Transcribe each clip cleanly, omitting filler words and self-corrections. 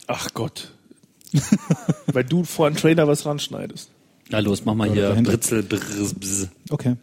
Ach Gott. Weil du vor einen Trailer was ranschneidest. Na los, mach mal hier Britzel, Bzz. Okay.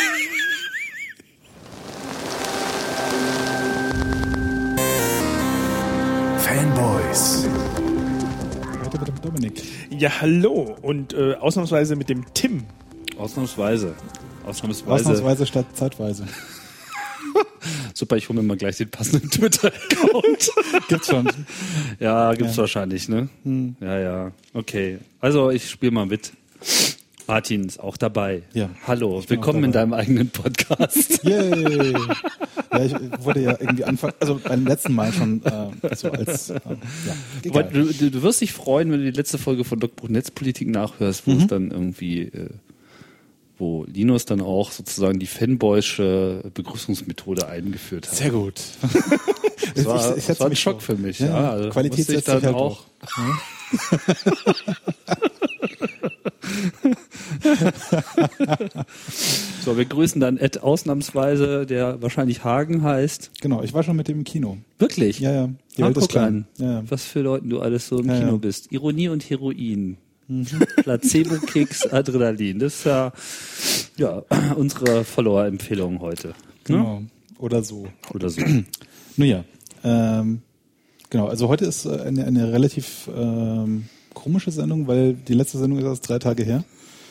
Fanboys. Heute mit dem Dominik. Ja, hallo. Und ausnahmsweise mit dem Tim. Ausnahmsweise Statt zeitweise. Super, ich hole mir mal gleich den passenden Twitter-Account. Gibt's schon. Ja, gibt's wahrscheinlich, ne? Ja. Okay. Also, ich spiele mal mit. Martin ist auch dabei. Ja. Hallo, willkommen in deinem eigenen Podcast. Yay! Ja, ich wurde ja irgendwie beim letzten Mal schon so als Aber du wirst dich freuen, wenn du die letzte Folge von Dr. Netzpolitik nachhörst, wo es dann irgendwie wo Linus dann auch sozusagen die Fanboysche Begrüßungsmethode eingeführt hat. Sehr gut. Das war ein Schock für mich. Ja, also Qualität setzt sich halt auch. So, wir grüßen dann Ed ausnahmsweise, der wahrscheinlich Hagen heißt. Genau, ich war schon mit dem im Kino. Wirklich? Ja. Die Welt ist klein. Ja. Was für Leuten du alles so im Kino bist. Ironie und Heroin. Placebo-Kicks, Adrenalin. Das ist ja unsere Follower-Empfehlung heute. Genau. Oder so. Nun ja. Genau, also heute ist eine relativ komische Sendung, weil die letzte Sendung ist erst 3 Tage her.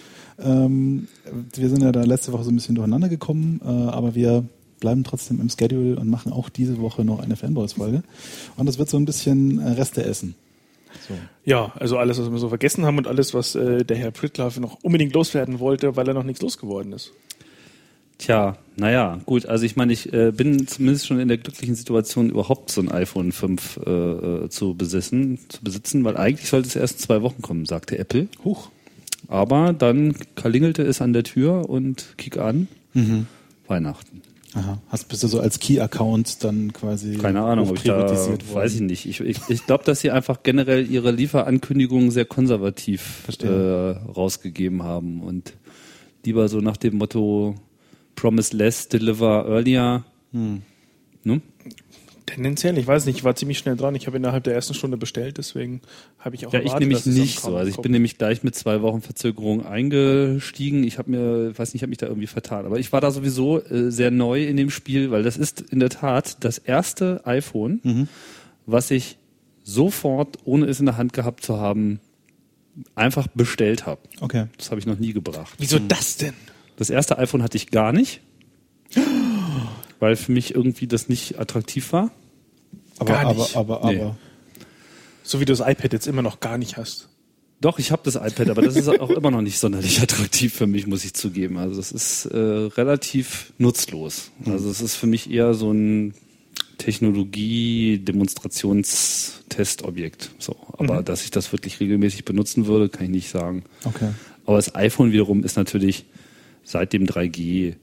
Wir sind ja da letzte Woche so ein bisschen durcheinander gekommen, aber wir bleiben trotzdem im Schedule und machen auch diese Woche noch eine Fanboys-Folge. Und das wird so ein bisschen Reste essen. So. Ja, also alles, was wir so vergessen haben und alles, was der Herr Prittlaff noch unbedingt loswerden wollte, weil er noch nichts losgeworden ist. Tja, naja, gut, also ich meine, ich bin zumindest schon in der glücklichen Situation, überhaupt so ein iPhone 5 zu besitzen, weil eigentlich sollte es erst in 2 Wochen kommen, sagte Apple. Huch. Aber dann klingelte es an der Tür und kick an, Weihnachten. Aha. Bist du so als Key-Account dann quasi keine Ahnung, ob ich da, weiß ich nicht. Ich glaube, dass sie einfach generell ihre Lieferankündigungen sehr konservativ rausgegeben haben und lieber so nach dem Motto Promise less, deliver earlier. Ne? Tendenziell, ich weiß nicht, ich war ziemlich schnell dran. Ich habe innerhalb der ersten Stunde bestellt, deswegen habe ich auch erwartet, ich nämlich nicht so. Also ich bin nämlich gleich mit 2 Wochen Verzögerung eingestiegen. Ich habe mich da irgendwie vertan. Aber ich war da sowieso sehr neu in dem Spiel, weil das ist in der Tat das erste iPhone, was ich sofort, ohne es in der Hand gehabt zu haben, einfach bestellt habe. Okay. Das habe ich noch nie gebracht. Wieso das denn? Das erste iPhone hatte ich gar nicht, weil für mich irgendwie das nicht attraktiv war. Aber. So wie du das iPad jetzt immer noch gar nicht hast. Doch, ich habe das iPad, aber das ist auch immer noch nicht sonderlich attraktiv für mich, muss ich zugeben. Also das ist relativ nutzlos. Also es ist für mich eher so ein Technologie-Demonstrationstestobjekt. So, aber dass ich das wirklich regelmäßig benutzen würde, kann ich nicht sagen. Okay. Aber das iPhone wiederum ist natürlich seit dem 3G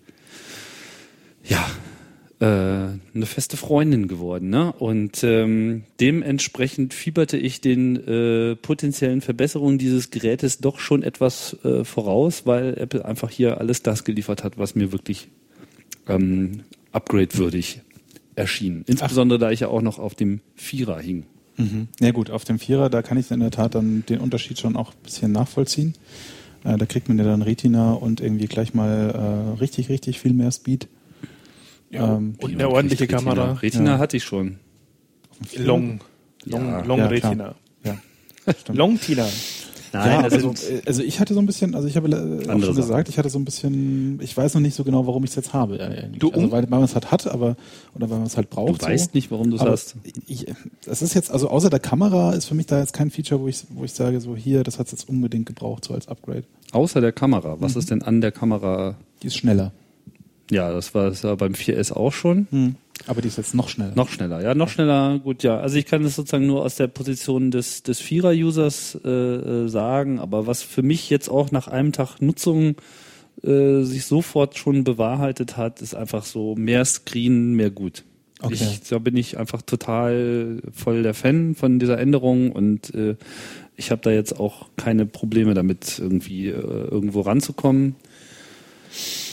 eine feste Freundin geworden, ne? Und dementsprechend fieberte ich den potenziellen Verbesserungen dieses Gerätes doch schon etwas voraus, weil Apple einfach hier alles das geliefert hat, was mir wirklich upgrade-würdig erschien. Insbesondere da ich ja auch noch auf dem 4er hing. Ja gut, auf dem 4er, da kann ich in der Tat dann den Unterschied schon auch ein bisschen nachvollziehen. Da kriegt man ja dann Retina und irgendwie gleich mal richtig viel mehr Speed. Ja, und eine ordentliche Kamera. Retina hatte ich schon. Long Retina. Ja, stimmt. Long Tina. Nein, also ich hatte so ein bisschen, also ich habe auch schon gesagt, ich hatte so ein bisschen, ich weiß noch nicht so genau, warum ich es jetzt habe. Weil man es halt hat, oder weil man es halt braucht. Du weißt nicht, warum du es hast. Es ist jetzt, also außer der Kamera ist für mich da jetzt kein Feature, wo ich sage, so hier, das hat es jetzt unbedingt gebraucht, so als Upgrade. Außer der Kamera. Was ist denn an der Kamera? Die ist schneller. Ja, das war beim 4S auch schon. Aber die ist jetzt noch schneller. Noch schneller, gut, ja. Also ich kann das sozusagen nur aus der Position des 4er-Users sagen, aber was für mich jetzt auch nach einem Tag Nutzung sich sofort schon bewahrheitet hat, ist einfach so mehr Screen, mehr gut. Okay. Da bin ich einfach total voll der Fan von dieser Änderung und ich habe da jetzt auch keine Probleme damit, irgendwie irgendwo ranzukommen.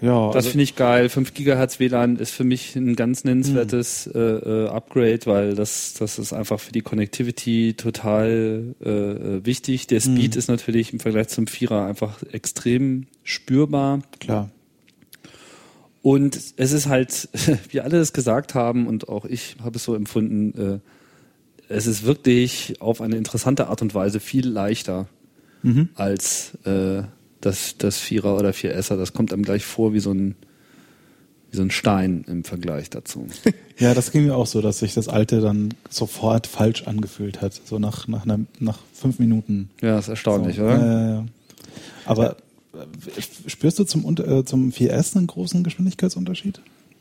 Ja, das finde ich geil. 5 GHz WLAN ist für mich ein ganz nennenswertes Upgrade, weil das ist einfach für die Connectivity total wichtig. Der Speed ist natürlich im Vergleich zum 4er einfach extrem spürbar. Klar. Und es ist halt, wie alle es gesagt haben und auch ich habe es so empfunden, es ist wirklich auf eine interessante Art und Weise viel leichter als das 4er oder 4S'er. Das kommt einem gleich vor wie so ein Stein im Vergleich dazu. Ja, das ging mir auch so, dass sich das alte dann sofort falsch angefühlt hat. So nach 5 Minuten. Ja, ist erstaunlich, so, oder? Aber spürst du zum 4S einen großen Geschwindigkeitsunterschied?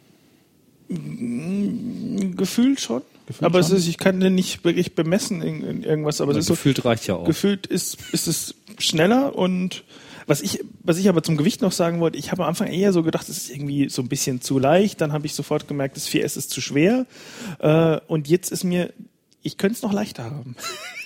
Gefühlt schon. Aber es ist, ich kann den nicht wirklich bemessen in irgendwas. Aber es ist gefühlt so, reicht ja auch. Gefühlt ist es schneller und was ich aber zum Gewicht noch sagen wollte, ich habe am Anfang eher so gedacht, es ist irgendwie so ein bisschen zu leicht. Dann habe ich sofort gemerkt, das 4S ist zu schwer. Und jetzt ist ich könnte es noch leichter haben.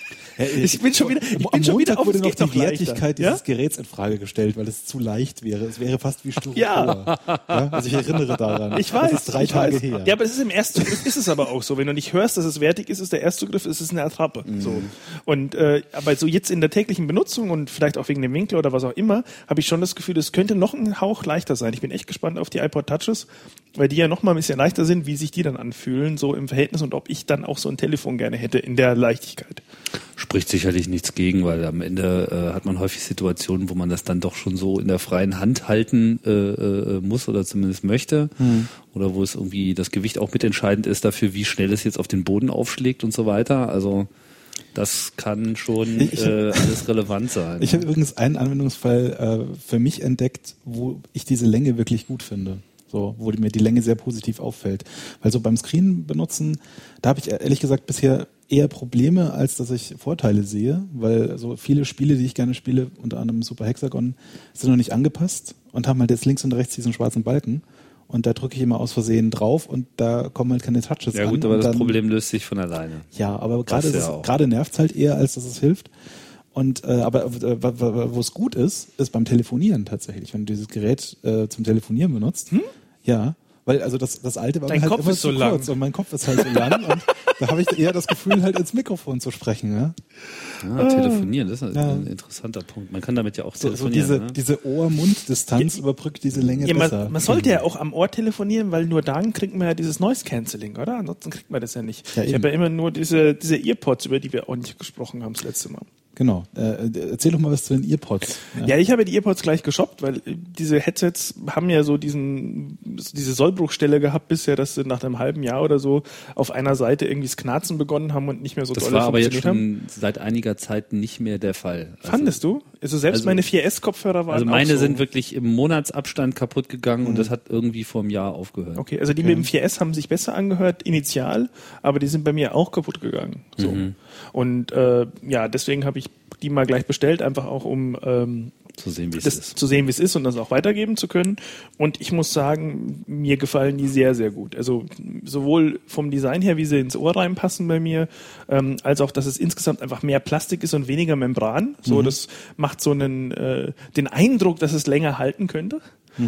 Ich bin schon wieder auf, wurde es noch geht die noch leichter. Wertigkeit dieses Geräts in Frage gestellt, weil es zu leicht wäre. Es wäre fast wie Styropor. Ja. Also ich erinnere daran. Ich weiß. Das ist 3 Tage her. Ja, aber es ist im Erstzugriff ist es aber auch so. Wenn du nicht hörst, dass es wertig ist, ist der Erstzugriff, ist es eine Attrappe. So. Und aber so jetzt in der täglichen Benutzung und vielleicht auch wegen dem Winkel oder was auch immer, habe ich schon das Gefühl, es könnte noch ein Hauch leichter sein. Ich bin echt gespannt auf die iPod Touches, weil die ja noch mal ein bisschen leichter sind, wie sich die dann anfühlen, so im Verhältnis und ob ich dann auch so ein Telefon gerne hätte in der Leichtigkeit. Spricht sicherlich nichts gegen, weil am Ende hat man häufig Situationen, wo man das dann doch schon so in der freien Hand halten muss oder zumindest möchte. Oder wo es irgendwie das Gewicht auch mitentscheidend ist dafür, wie schnell es jetzt auf den Boden aufschlägt und so weiter. Also das kann schon alles relevant sein. Ich habe übrigens einen Anwendungsfall für mich entdeckt, wo ich diese Länge wirklich gut finde. So, wo mir die Länge sehr positiv auffällt. Weil so beim Screen benutzen, da habe ich ehrlich gesagt bisher eher Probleme, als dass ich Vorteile sehe, weil so viele Spiele, die ich gerne spiele, unter anderem Super Hexagon, sind noch nicht angepasst und haben halt jetzt links und rechts diesen schwarzen Balken. Und da drücke ich immer aus Versehen drauf und da kommen halt keine Touches an. Ja gut, aber das Problem löst sich von alleine. Ja, aber gerade nervt es halt eher, als dass es hilft. Und aber wo es gut ist beim Telefonieren tatsächlich, wenn du dieses Gerät zum Telefonieren benutzt. Ja, weil also das alte war Dein halt Kopf immer ist so zu lang. kurz und mein Kopf ist halt so lang und da habe ich eher das Gefühl, halt ins Mikrofon zu sprechen. Ja? Telefonieren, das ist ein interessanter Punkt. Man kann damit ja auch telefonieren. So diese Ohr-Mund-Distanz überbrückt diese Länge besser. Man sollte ja auch am Ohr telefonieren, weil nur dann kriegt man ja dieses Noise-Cancelling, oder? Ansonsten kriegt man das ja nicht. Ja, ich habe ja immer nur diese Earpods, über die wir auch nicht gesprochen haben das letzte Mal. Genau. Erzähl doch mal was zu den Earpods. Ja, ich habe die Earpods gleich geshoppt, weil diese Headsets haben ja so diese Sollbruchstelle gehabt bisher, dass sie nach einem halben Jahr oder so auf einer Seite irgendwie das Knarzen begonnen haben und nicht mehr so doll funktioniert haben. Das war aber jetzt schon haben. seit einiger Zeit nicht mehr der Fall. Fandest du? Also selbst meine 4S-Kopfhörer waren also meine auch so. sind wirklich im Monatsabstand kaputt gegangen und das hat irgendwie vor einem Jahr aufgehört. Okay, also die mit dem 4S haben sich besser angehört, initial, aber die sind bei mir auch kaputt gegangen. So. Und deswegen habe ich die mal gleich bestellt, einfach auch um zu sehen, wie es ist und das auch weitergeben zu können. Und ich muss sagen, mir gefallen die sehr, sehr gut. Also sowohl vom Design her, wie sie ins Ohr reinpassen bei mir, als auch, dass es insgesamt einfach mehr Plastik ist und weniger Membran. So, das macht so den Eindruck, dass es länger halten könnte.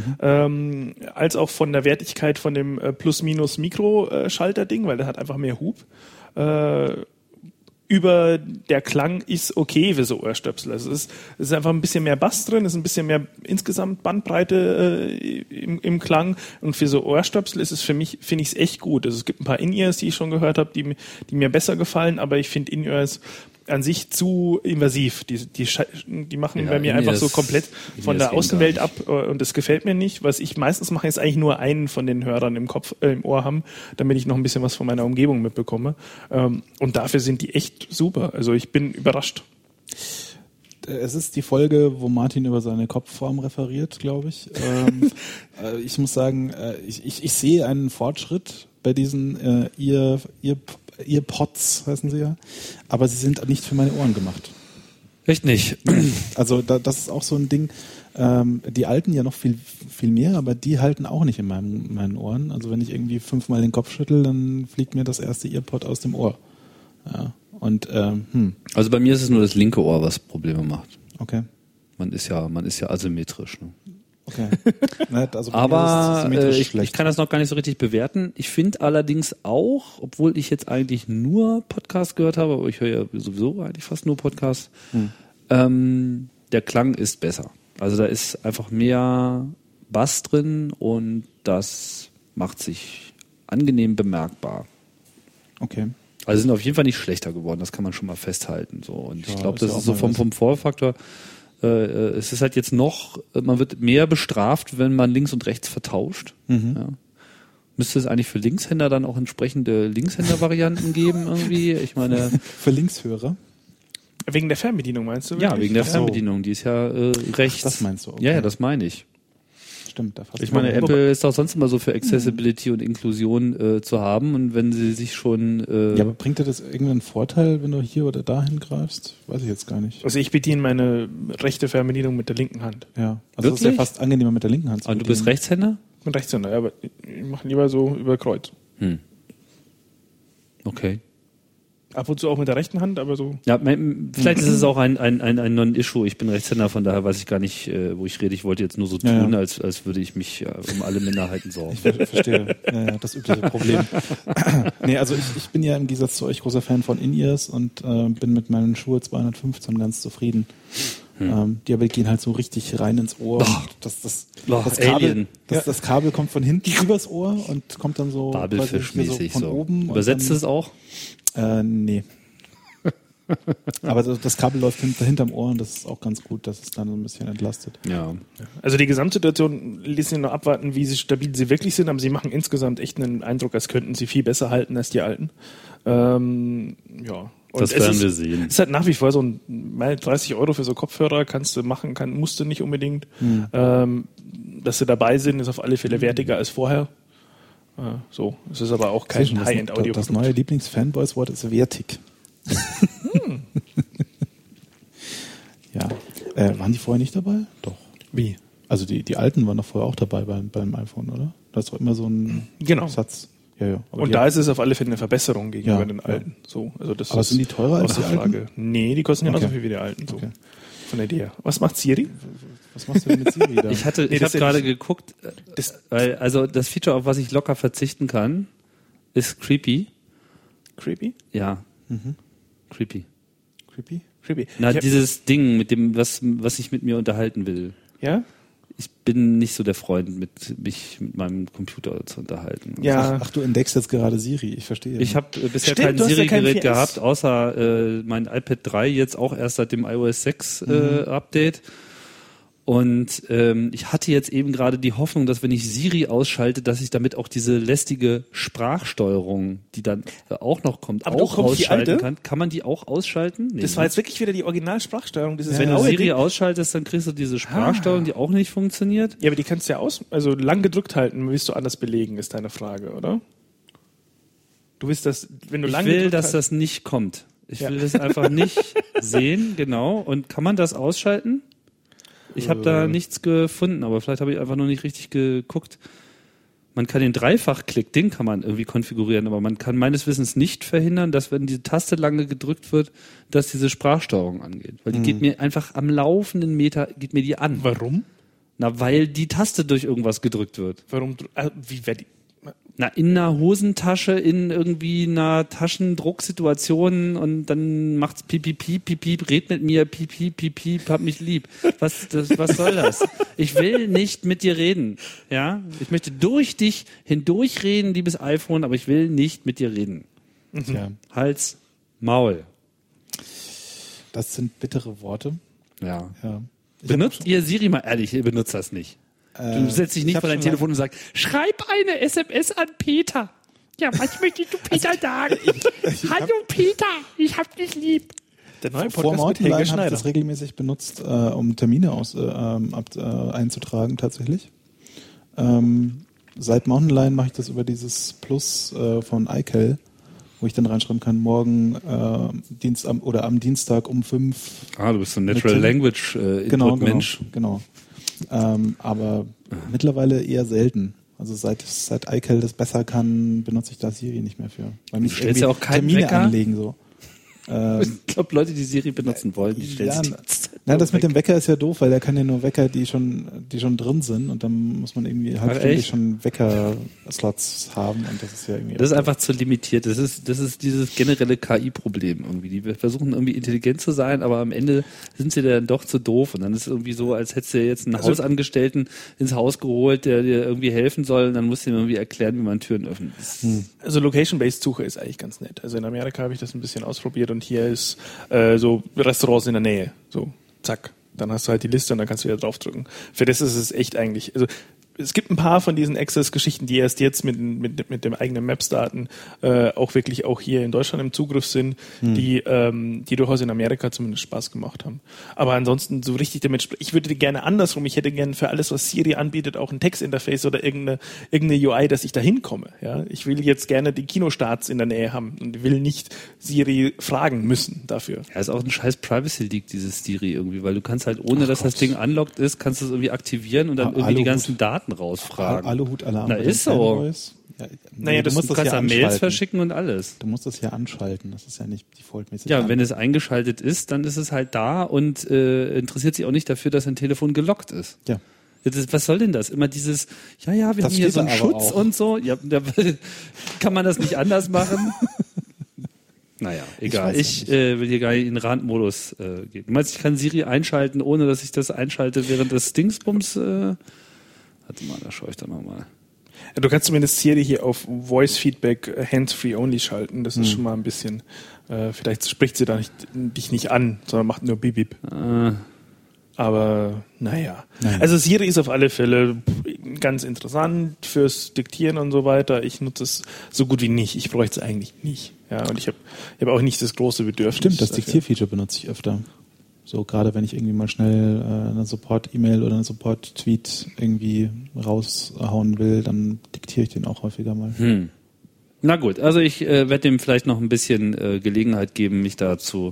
Als auch von der Wertigkeit von dem Plus-Minus-Mikro-Schalter-Ding, weil der hat einfach mehr Hub. Über der Klang ist okay für so Ohrstöpsel. Also es ist einfach ein bisschen mehr Bass drin, es ist ein bisschen mehr insgesamt Bandbreite im Klang. Und für so Ohrstöpsel ist es für mich, finde ich es echt gut. Also es gibt ein paar In-Ears, die ich schon gehört habe, die mir besser gefallen, aber ich finde In-Ears an sich zu invasiv. Die machen bei mir einfach so komplett von der Außenwelt ab und das gefällt mir nicht. Was ich meistens mache, ist eigentlich nur einen von den Hörern im Ohr haben, damit ich noch ein bisschen was von meiner Umgebung mitbekomme. Und dafür sind die echt super. Also ich bin überrascht. Es ist die Folge, wo Martin über seine Kopfform referiert, glaube ich. Ich muss sagen, ich sehe einen Fortschritt bei diesen Earpods, heißen sie ja, aber sie sind nicht für meine Ohren gemacht. Echt nicht. Also das ist auch so ein Ding, die alten ja noch viel, viel mehr, aber die halten auch nicht in meinen Ohren. Also wenn ich irgendwie 5-mal den Kopf schüttel, dann fliegt mir das erste Earpod aus dem Ohr. Ja. Und also bei mir ist es nur das linke Ohr, was Probleme macht. Okay. Man ist ja asymmetrisch. Ne? Okay. Also Aber ich schlecht. kann das noch gar nicht so richtig bewerten. Ich finde allerdings auch, obwohl ich jetzt eigentlich nur Podcast gehört habe, aber ich höre ja sowieso eigentlich fast nur Podcasts, der Klang ist besser. Also da ist einfach mehr Bass drin und das macht sich angenehm bemerkbar. Okay. Also sind auf jeden Fall nicht schlechter geworden, das kann man schon mal festhalten. So. Und ich glaube, das ja ist so vom Komfortfaktor. Es ist halt jetzt noch, man wird mehr bestraft, wenn man links und rechts vertauscht. Ja. Müsste es eigentlich für Linkshänder dann auch entsprechende Linkshänder-Varianten geben irgendwie? Ich meine, für Linkshörer? Wegen der Fernbedienung meinst du? Ja, wirklich? wegen der Fernbedienung, die ist ja rechts. Das meinst du? Okay. Ja, das meine ich. Stimmt, da fast. Ich meine, Apple ist doch sonst immer so für Accessibility und Inklusion zu haben und wenn sie sich schon... ja, aber bringt dir das irgendeinen Vorteil, wenn du hier oder dahin greifst? Weiß ich jetzt gar nicht. Also ich bediene meine rechte Fernbedienung mit der linken Hand. Ja, also es ist ja fast angenehmer mit der linken Hand zu bedienen. Und du bist Rechtshänder? Ich bin Rechtshänder, ja, aber ich mache lieber so über Kreuz. Okay. Ab und zu auch mit der rechten Hand, aber so. Ja, vielleicht ist es auch ein Non-Issue. Ich bin Rechtshänder, von daher weiß ich gar nicht, wo ich rede. Ich wollte jetzt nur so tun, als würde ich mich um alle Minderheiten sorgen. Ich verstehe. Ja, das übliche Problem. Nee, also ich bin ja im Gegensatz zu euch großer Fan von In-Ears und bin mit meinen Schuhe 215 ganz zufrieden. Die aber gehen halt so richtig rein ins Ohr. Und das Kabel kommt von hinten übers Ohr und kommt dann so, Babelfischmäßig von oben. Übersetzt es auch? Nee. Aber das Kabel läuft hinterm Ohr und das ist auch ganz gut, dass es dann ein bisschen entlastet. Ja. Also die Gesamtsituation ließ sich noch abwarten, wie stabil sie wirklich sind, aber sie machen insgesamt echt einen Eindruck, als könnten sie viel besser halten als die alten. Ja. Und das werden wir sehen. Es ist halt nach wie vor so ein 30 € für so Kopfhörer, kannst du machen, musst du nicht unbedingt. Dass sie dabei sind, ist auf alle Fälle wertiger als vorher. So, es ist aber auch kein High-End-Audio. Das neue Lieblings-Fanboys-Wort ist wertig. Ja. Waren die vorher nicht dabei? Doch. Wie? Also die alten waren doch vorher auch dabei beim iPhone, oder? Da ist doch immer so ein Satz. Ja. Und da ist es auf alle Fälle eine Verbesserung gegenüber den alten. So, also das aber ist sind die teurer als die alten? Nee, die kosten genauso viel wie die alten. So. Okay. Von der Idee her. Was macht Siri? Was machst du denn mit Siri da? Ich habe gerade geguckt, weil also das Feature, auf was ich locker verzichten kann, ist Creepy. Creepy? Ja. Creepy. Na, dieses Ding, mit dem, was ich mit mir unterhalten will. Ja? Ich bin nicht so der Freund, mich mit meinem Computer zu unterhalten. Ja. Ach, du entdeckst jetzt gerade Siri, ich verstehe. Ich habe bisher kein Siri-Gerät gehabt, außer mein iPad 3 jetzt auch erst seit dem iOS 6 Update. Und ich hatte jetzt eben gerade die Hoffnung, dass wenn ich Siri ausschalte, dass ich damit auch diese lästige Sprachsteuerung, die dann auch noch kommt, aber auch ausschalten kann. Kann man die auch ausschalten? Nee, das war jetzt wirklich wieder die Originalsprachsteuerung. Wenn du Siri ausschaltest, dann kriegst du diese Sprachsteuerung, die auch nicht funktioniert. Ja, aber die kannst du ja also lang gedrückt halten, willst du anders belegen, ist deine Frage, oder? Du willst das, wenn du lang gedrückt Ich will, dass das nicht kommt. Ich will das einfach nicht sehen, genau. Und kann man das ausschalten? Ich habe da nichts gefunden, aber vielleicht habe ich einfach noch nicht richtig geguckt. Man kann den Dreifachklick, den kann man irgendwie konfigurieren, aber man kann meines Wissens nicht verhindern, dass wenn diese Taste lange gedrückt wird, dass diese Sprachsteuerung angeht. Weil die geht mir einfach am laufenden Meter, geht mir die an. Warum? Na, weil die Taste durch irgendwas gedrückt wird. Warum? Wie wäre die? Na, in einer Hosentasche, in irgendwie einer Taschendrucksituation und dann macht's piep, piep, piep, piep, piep, red mit mir, piep, piep, piep, piep, hab mich lieb. Was soll das? Ich will nicht mit dir reden, ja? Ich möchte durch dich hindurch reden, liebes iPhone, aber ich will nicht mit dir reden. Ja. Hals, Maul. Das sind bittere Worte. Ja. Ja. Benutzt ihr Siri mal ehrlich, ihr benutzt das nicht. Du setzt dich nicht vor dein Telefon und sagst, schreib eine SMS an Peter. Ja, was möchtest du Peter sagen? Hallo Peter, ich hab dich lieb. Der neue Vor Podcast mit Helge habe ich Schneider. das regelmäßig benutzt, um Termine einzutragen tatsächlich. Seit Mountain Lion mache ich das über dieses Plus von iCal, wo ich dann reinschreiben kann, morgen am Dienstag um 5. Ah, du bist so ein Natural Language Input-Mensch. Genau. Aber mittlerweile eher selten. Also seit iCal das besser kann, benutze ich da Siri nicht mehr für. Weil mich du stellst ja auch keinen Termine Wecker anlegen so. Ich glaube, Leute, die Siri benutzen wollen, die stellen ja, die ganze Na, das mit dem Wecker ist ja doof, weil der kann ja nur Wecker, die schon drin sind und dann muss man irgendwie halbstündlich schon Wecker-Slots haben und das ist ja irgendwie... Das ist einfach zu limitiert. Das ist dieses generelle KI-Problem irgendwie. Die versuchen irgendwie intelligent zu sein, aber am Ende sind sie dann doch zu doof und dann ist es irgendwie so, als hättest du jetzt einen Hausangestellten ins Haus geholt, der dir irgendwie helfen soll und dann musst du ihm irgendwie erklären, wie man Türen öffnet. Also Location-Based-Suche ist eigentlich ganz nett. Also in Amerika habe ich das ein bisschen ausprobiert und hier ist so Restaurants in der Nähe. So, zack. Dann hast du halt die Liste und dann kannst du wieder draufdrücken. Für das ist es echt eigentlich, also es gibt ein paar von diesen Access-Geschichten, die erst jetzt mit dem eigenen Maps-Daten auch wirklich auch hier in Deutschland im Zugriff sind, die durchaus in Amerika zumindest Spaß gemacht haben. Aber ansonsten so richtig damit, ich würde gerne andersrum, ich hätte gerne für alles, was Siri anbietet, auch ein Textinterface oder irgendeine UI, dass ich da hinkomme. Ja? Ich will jetzt gerne die Kinostarts in der Nähe haben und will nicht Siri fragen müssen dafür. Ja, ist auch ein scheiß Privacy-Leak, dieses Siri irgendwie, weil du kannst halt, ohne dass das Ding unlocked ist, kannst du es irgendwie aktivieren und dann irgendwie die ganzen Daten rausfragen. Aluhut-Alarm. Na, ist so. Ja, naja, du kannst da Mails verschicken und alles. Du musst das ja anschalten, das ist ja nicht defaultmäßig. Ja, wenn es eingeschaltet ist, dann ist es halt da und interessiert sich auch nicht dafür, dass ein Telefon gelockt ist. Ja. Was soll denn das? Immer dieses, wir haben hier so einen Schutz und so. Ja, kann man das nicht anders machen? Naja, egal. Ich will hier gar nicht in den Randmodus gehen. Du meinst, ich kann Siri einschalten, ohne dass ich das einschalte während des Dingsbums? Warte mal, da schaue ich dann nochmal. Ja, du kannst zumindest Siri hier auf Voice Feedback Hands-Free Only schalten. Das ist schon mal ein bisschen, vielleicht spricht sie da dich nicht an, sondern macht nur Bip-Bip. Aber naja. Also Siri ist auf alle Fälle ganz interessant fürs Diktieren und so weiter. Ich nutze es so gut wie nicht. Ich bräuchte es eigentlich nicht. Ja, und ich hab auch nicht das große Bedürfnis. Stimmt, das Diktierfeature benutze ich öfter. So gerade wenn ich irgendwie mal schnell eine Support-E-Mail oder einen Support-Tweet irgendwie raushauen will, dann diktiere ich den auch häufiger mal. Na gut, also ich werde dem vielleicht noch ein bisschen Gelegenheit geben, mich dazu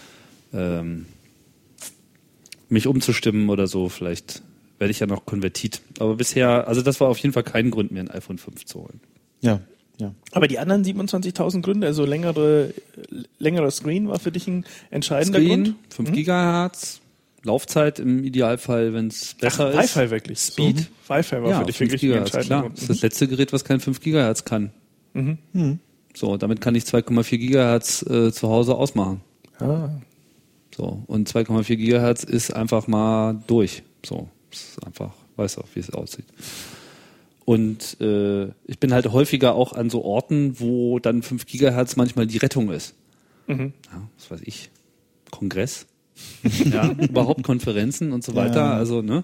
mich umzustimmen oder so. Vielleicht werde ich ja noch Konvertit. Aber bisher, also das war auf jeden Fall kein Grund, mir ein iPhone 5 zu holen. Ja. Aber die anderen 27.000 Gründe, also längerer Screen war für dich ein entscheidender Grund? 5 Gigahertz, Laufzeit im Idealfall, wenn es besser ist. Wi-Fi wirklich. Speed. So, Wi-Fi war für dich wirklich ein entscheidender klar. Grund. Das ist das letzte Gerät, was kein 5 Gigahertz kann. So, damit kann ich 2,4 Gigahertz zu Hause ausmachen. So, und 2,4 Gigahertz ist einfach mal durch. So, ist einfach, weiß auch, wie es aussieht. Und ich bin halt häufiger auch an so Orten, wo dann 5 Gigahertz manchmal die Rettung ist. Ja, was weiß ich, Kongress, ja, überhaupt Konferenzen und so weiter. Ja. Also, ne?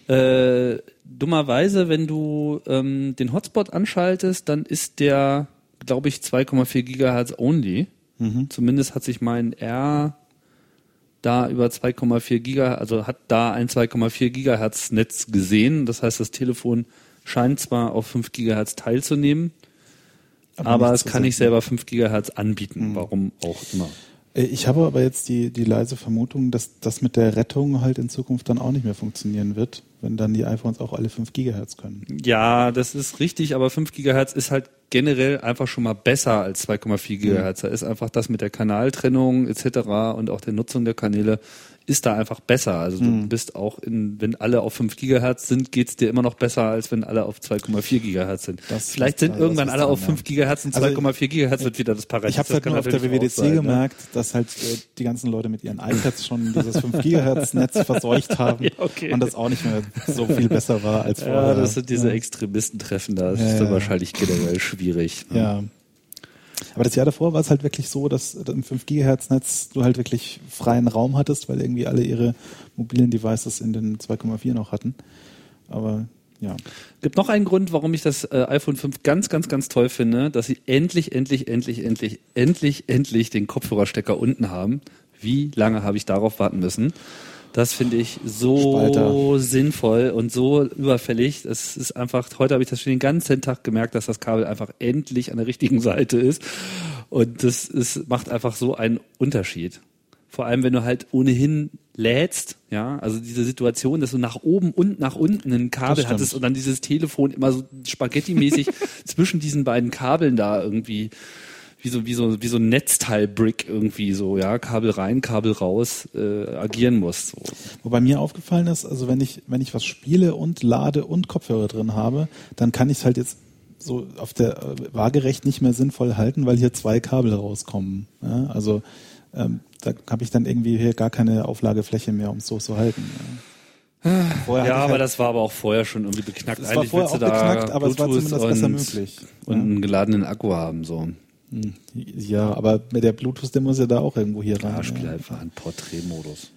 Dummerweise, wenn du den Hotspot anschaltest, dann ist der, glaube ich, 2,4 Gigahertz only. Zumindest hat sich mein R da über 2,4 Gigahertz, also hat da ein 2,4 Gigahertz Netz gesehen. Das heißt, das Telefon scheint zwar auf 5 Gigahertz teilzunehmen, aber es kann nicht selber 5 Gigahertz anbieten, warum auch immer. Ich habe aber jetzt die leise Vermutung, dass das mit der Rettung halt in Zukunft dann auch nicht mehr funktionieren wird, wenn dann die iPhones auch alle 5 Gigahertz können. Ja, das ist richtig, aber 5 Gigahertz ist halt generell einfach schon mal besser als 2,4 Gigahertz. Da ist einfach das mit der Kanaltrennung etc. und auch der Nutzung der Kanäle ist da einfach besser. Also du bist auch wenn alle auf 5 Gigahertz sind, geht's dir immer noch besser, als wenn alle auf 2,4 Gigahertz sind. Vielleicht sind irgendwann alle auf 5 Gigahertz und 2,4 Gigahertz wird wieder das Paradies. Ich habe halt nur auf der WWDC gemerkt, dass halt die ganzen Leute mit ihren iPads schon dieses 5 Gigahertz Netz verseucht haben und das auch nicht mehr so viel besser war als vorher. Ja, das sind diese Extremistentreffen da. Das ist dann wahrscheinlich generell schwierig. Ja. Aber das Jahr davor war es halt wirklich so, dass im 5 Gigahertz Netz du halt wirklich freien Raum hattest, weil irgendwie alle ihre mobilen Devices in den 2,4 noch hatten. Aber ja. Gibt noch einen Grund, warum ich das iPhone 5 ganz, ganz, ganz toll finde, dass sie endlich den Kopfhörerstecker unten haben. Wie lange habe ich darauf warten müssen? Das finde ich so sinnvoll und so überfällig. Es ist einfach, heute habe ich das schon den ganzen Tag gemerkt, dass das Kabel einfach endlich an der richtigen Seite ist. Und macht einfach so einen Unterschied. Vor allem, wenn du halt ohnehin lädst, ja, also diese Situation, dass du nach oben und nach unten ein Kabel hattest und dann dieses Telefon immer so spaghetti-mäßig zwischen diesen beiden Kabeln da irgendwie, wie so ein Netzteil-Brick irgendwie so, ja, Kabel rein, Kabel raus, agieren muss. So. Wobei mir aufgefallen ist, also wenn ich was spiele und lade und Kopfhörer drin habe, dann kann ich es halt jetzt so auf der waagerecht nicht mehr sinnvoll halten, weil hier 2 Kabel rauskommen. Ja? Also da habe ich dann irgendwie hier gar keine Auflagefläche mehr, um es so zu halten. Ja, aber das war aber auch vorher schon irgendwie beknackt. Das war vorher auch beknackt, aber es war zumindest besser möglich. Und einen geladenen Akku haben, so. Ja, aber mit der Bluetooth, der muss ja da auch irgendwo hier rein. Ja, spiel einfach einen Porträtmodus.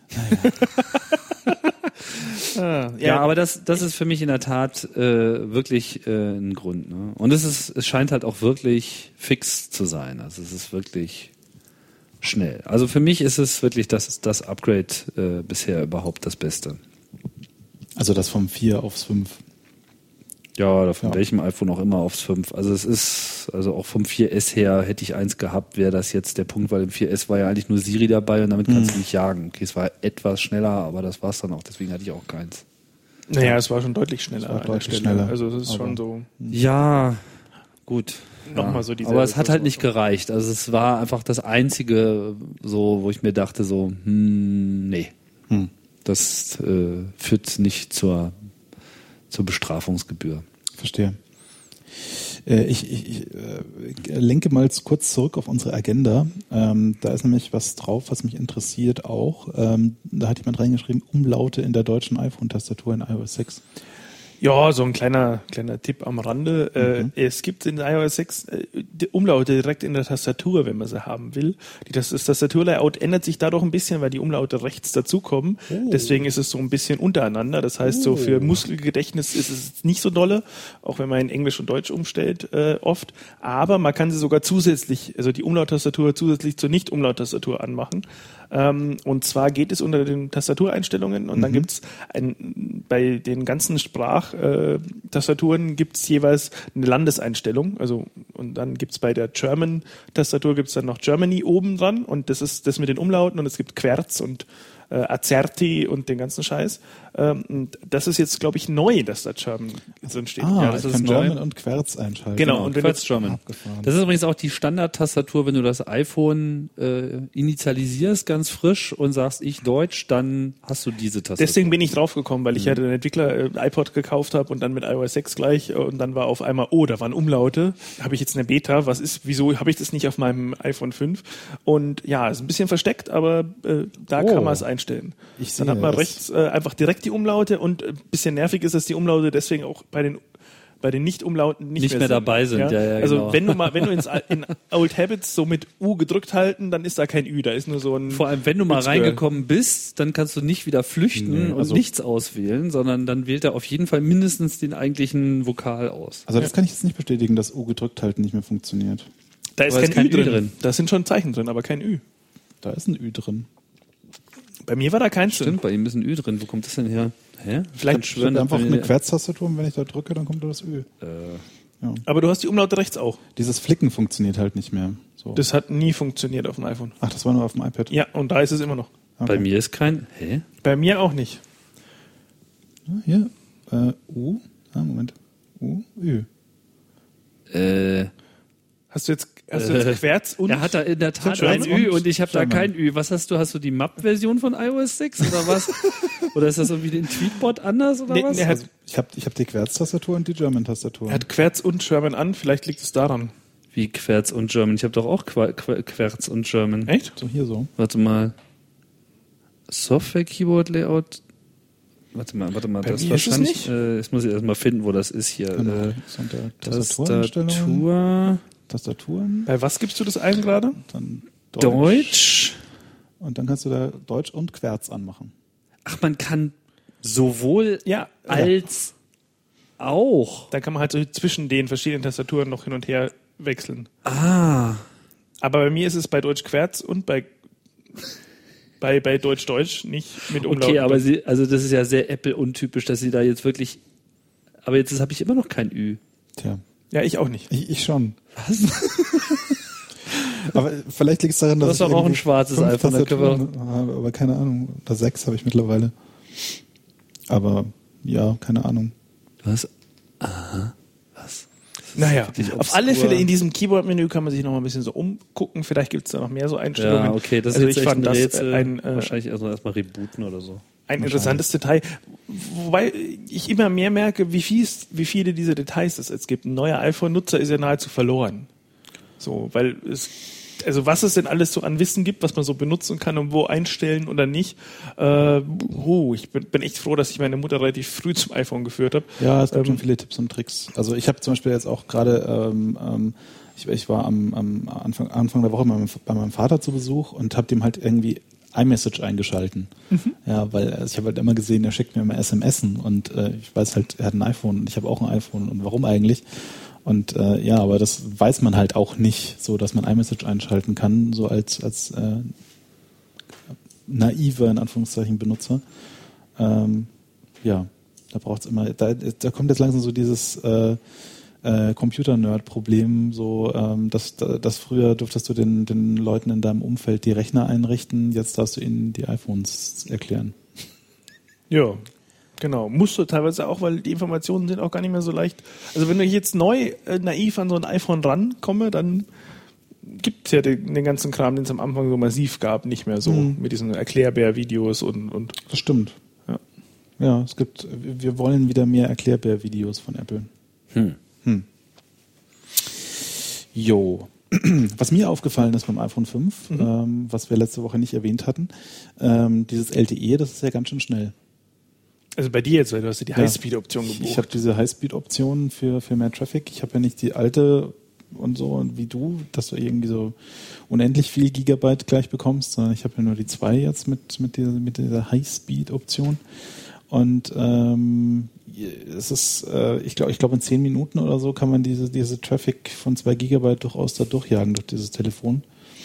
Naja. Ja, aber das ist für mich in der Tat wirklich ein Grund. Ne? Und es scheint halt auch wirklich fix zu sein. Also es ist wirklich schnell. Also für mich ist es wirklich das Upgrade bisher überhaupt das Beste. Also das vom 4 aufs 5. Ja, oder von welchem iPhone auch immer aufs 5. Also es ist, also auch vom 4S her hätte ich eins gehabt, wäre das jetzt der Punkt, weil im 4S war ja eigentlich nur Siri dabei und damit kannst du nicht jagen. Okay, es war etwas schneller, aber das war's dann auch, deswegen hatte ich auch keins. Naja, es war schon deutlich schneller. Also es ist schon so. Ja, gut. Nochmal so diese. Aber es hat halt nicht gereicht. Also es war einfach das Einzige, so, wo ich mir dachte, so, nee. Das führt nicht zur Bestrafungsgebühr. Verstehe. Ich lenke mal kurz zurück auf unsere Agenda. Da ist nämlich was drauf, was mich interessiert auch. Da hat jemand reingeschrieben, Umlaute in der deutschen iPhone-Tastatur in iOS 6. Ja, so ein kleiner Tipp am Rande. Es gibt in iOS 6 Umlaute direkt in der Tastatur, wenn man sie haben will. Das Tastaturlayout ändert sich dadurch ein bisschen, weil die Umlaute rechts dazukommen. Deswegen ist es so ein bisschen untereinander. Das heißt, so für Muskelgedächtnis ist es nicht so dolle, auch wenn man in Englisch und Deutsch umstellt oft. Aber man kann sie sogar zusätzlich, also die Umlauttastatur zusätzlich zur Nicht-Umlauttastatur anmachen. Und zwar geht es unter den Tastatureinstellungen und dann gibt's bei den ganzen Sprachtastaturen gibt's jeweils eine Landeseinstellung. Also und dann gibt's bei der German-Tastatur gibt's dann noch Germany oben dran und das ist das mit den Umlauten und es gibt Querz und Azerti und den ganzen Scheiß. Und das ist jetzt, glaube ich, neu, dass da German drin steht. Ja, das ich ist kann neu. German und Querz einschalten. Genau, und wenn Querz German. Abgefahren. Das ist übrigens auch die Standardtastatur, wenn du das iPhone initialisierst, ganz frisch und sagst, ich Deutsch, dann hast du diese Tastatur. Deswegen bin ich draufgekommen, weil ich ja den Entwickler iPod gekauft habe und dann mit iOS 6 gleich und dann war auf einmal, da waren Umlaute, habe ich jetzt eine Beta, wieso habe ich das nicht auf meinem iPhone 5? Und ja, ist ein bisschen versteckt, aber da kann man es einstellen. Dann hat man rechts einfach direkt die Umlaute und ein bisschen nervig ist, dass die Umlaute deswegen auch bei den Nicht-Umlauten nicht mehr dabei sind. Ja, also genau. wenn du in Old Habits so mit U gedrückt halten, dann ist da kein Ü, da ist nur so ein... Vor allem, wenn du mal reingekommen bist, dann kannst du nicht wieder flüchten und nichts auswählen, sondern dann wählt er auf jeden Fall mindestens den eigentlichen Vokal aus. Also das kann ich jetzt nicht bestätigen, dass U gedrückt halten nicht mehr funktioniert. Da ist kein Ü drin. Da sind schon Zeichen drin, aber kein Ü. Da ist ein Ü drin. Bei mir war da keins drin. Stimmt, bei ihm ist ein Ü drin. Wo kommt das denn her? Hä? Vielleicht schwören, einfach eine Querztastatur und wenn ich da drücke, dann kommt da das Ü. Ja. Aber du hast die Umlaute rechts auch. Dieses Flicken funktioniert halt nicht mehr. So. Das hat nie funktioniert auf dem iPhone. Ach, das war nur auf dem iPad? Ja, und da ist es immer noch. Okay. Bei mir ist kein... Hä? Bei mir auch nicht. Hier, U. Moment. U, Ü. Hast du jetzt Querz und... Er hat da in der Tat ein Ü und ich habe da kein Ü. Was hast du? Hast du die Map-Version von iOS 6 oder was? Oder ist das irgendwie den Tweetbot anders oder was? Also, ich hab die Querz-Tastatur und die German-Tastatur. Er hat Querz und German an, vielleicht liegt es daran. Wie Querz und German? Ich habe doch auch Querz und German. Echt? So, hier so. Warte mal. Software-Keyboard-Layout. Warte mal, Bei das mir wahrscheinlich. ist es nicht. Jetzt muss ich erstmal finden, wo das ist hier. Genau. Tastaturen. Bei was gibst du das ein gerade? Dann Deutsch. Und dann kannst du da Deutsch und Querz anmachen. Ach, man kann sowohl als auch. Dann kann man halt so zwischen den verschiedenen Tastaturen noch hin und her wechseln. Ah. Aber bei mir ist es bei Deutsch Querz und bei Deutsch nicht mit Umlauten. Okay, aber also das ist ja sehr Apple-untypisch, dass sie da jetzt wirklich. Aber jetzt habe ich immer noch kein Ü. Tja. Ja, ich auch nicht. Ich schon. Was? Aber vielleicht liegt es daran, dass du hast doch auch ein schwarzes iPhone. habe, aber keine Ahnung. Oder 6 habe ich mittlerweile. Aber ja, keine Ahnung. Was? Aha. Was? Naja, auf alle Fälle in diesem Keyboard-Menü kann man sich noch mal ein bisschen so umgucken. Vielleicht gibt es da noch mehr so Einstellungen. Ja, okay, das also ist ich jetzt fand ein das Rätsel. Wahrscheinlich erstmal rebooten oder so. Ein interessantes Detail. Wobei ich immer mehr merke, wie viele dieser Details es jetzt gibt. Ein neuer iPhone-Nutzer ist ja nahezu verloren. So, weil was es denn alles so an Wissen gibt, was man so benutzen kann und wo einstellen oder nicht. Ich bin echt froh, dass ich meine Mutter relativ früh zum iPhone geführt habe. Ja, es gibt schon viele Tipps und Tricks. Also ich habe zum Beispiel jetzt auch gerade, ich war am Anfang der Woche bei meinem Vater zu Besuch und habe dem halt irgendwie iMessage eingeschalten. Ja, weil ich habe halt immer gesehen, er schickt mir immer SMSen und ich weiß halt, er hat ein iPhone und ich habe auch ein iPhone und warum eigentlich? Und aber das weiß man halt auch nicht, so dass man iMessage einschalten kann, so als naiver, in Anführungszeichen, Benutzer. Da braucht's immer, da kommt jetzt langsam so dieses Computer-Nerd-Problem, so dass früher durftest du den Leuten in deinem Umfeld die Rechner einrichten, jetzt darfst du ihnen die iPhones erklären. Ja. Genau, musst du teilweise auch, weil die Informationen sind auch gar nicht mehr so leicht. Also wenn ich jetzt neu naiv an so ein iPhone rankomme, dann gibt es ja den ganzen Kram, den es am Anfang so massiv gab, nicht mehr so mit diesen Erklärbär-Videos und. Das stimmt. Ja, wir wollen wieder mehr Erklärbär-Videos von Apple. Jo. Was mir aufgefallen ist beim iPhone 5, was wir letzte Woche nicht erwähnt hatten, dieses LTE, das ist ja ganz schön schnell. Also bei dir jetzt, weil du hast ja die Highspeed-Option gebucht. Ich habe diese Highspeed-Option für mehr Traffic. Ich habe ja nicht die alte und so wie du, dass du irgendwie so unendlich viel Gigabyte gleich bekommst, sondern ich habe ja nur die 2 jetzt mit dieser Highspeed-Option. Und es ist, ich glaube in 10 Minuten oder so kann man diese Traffic von 2 Gigabyte durchaus da durchjagen durch dieses Telefon.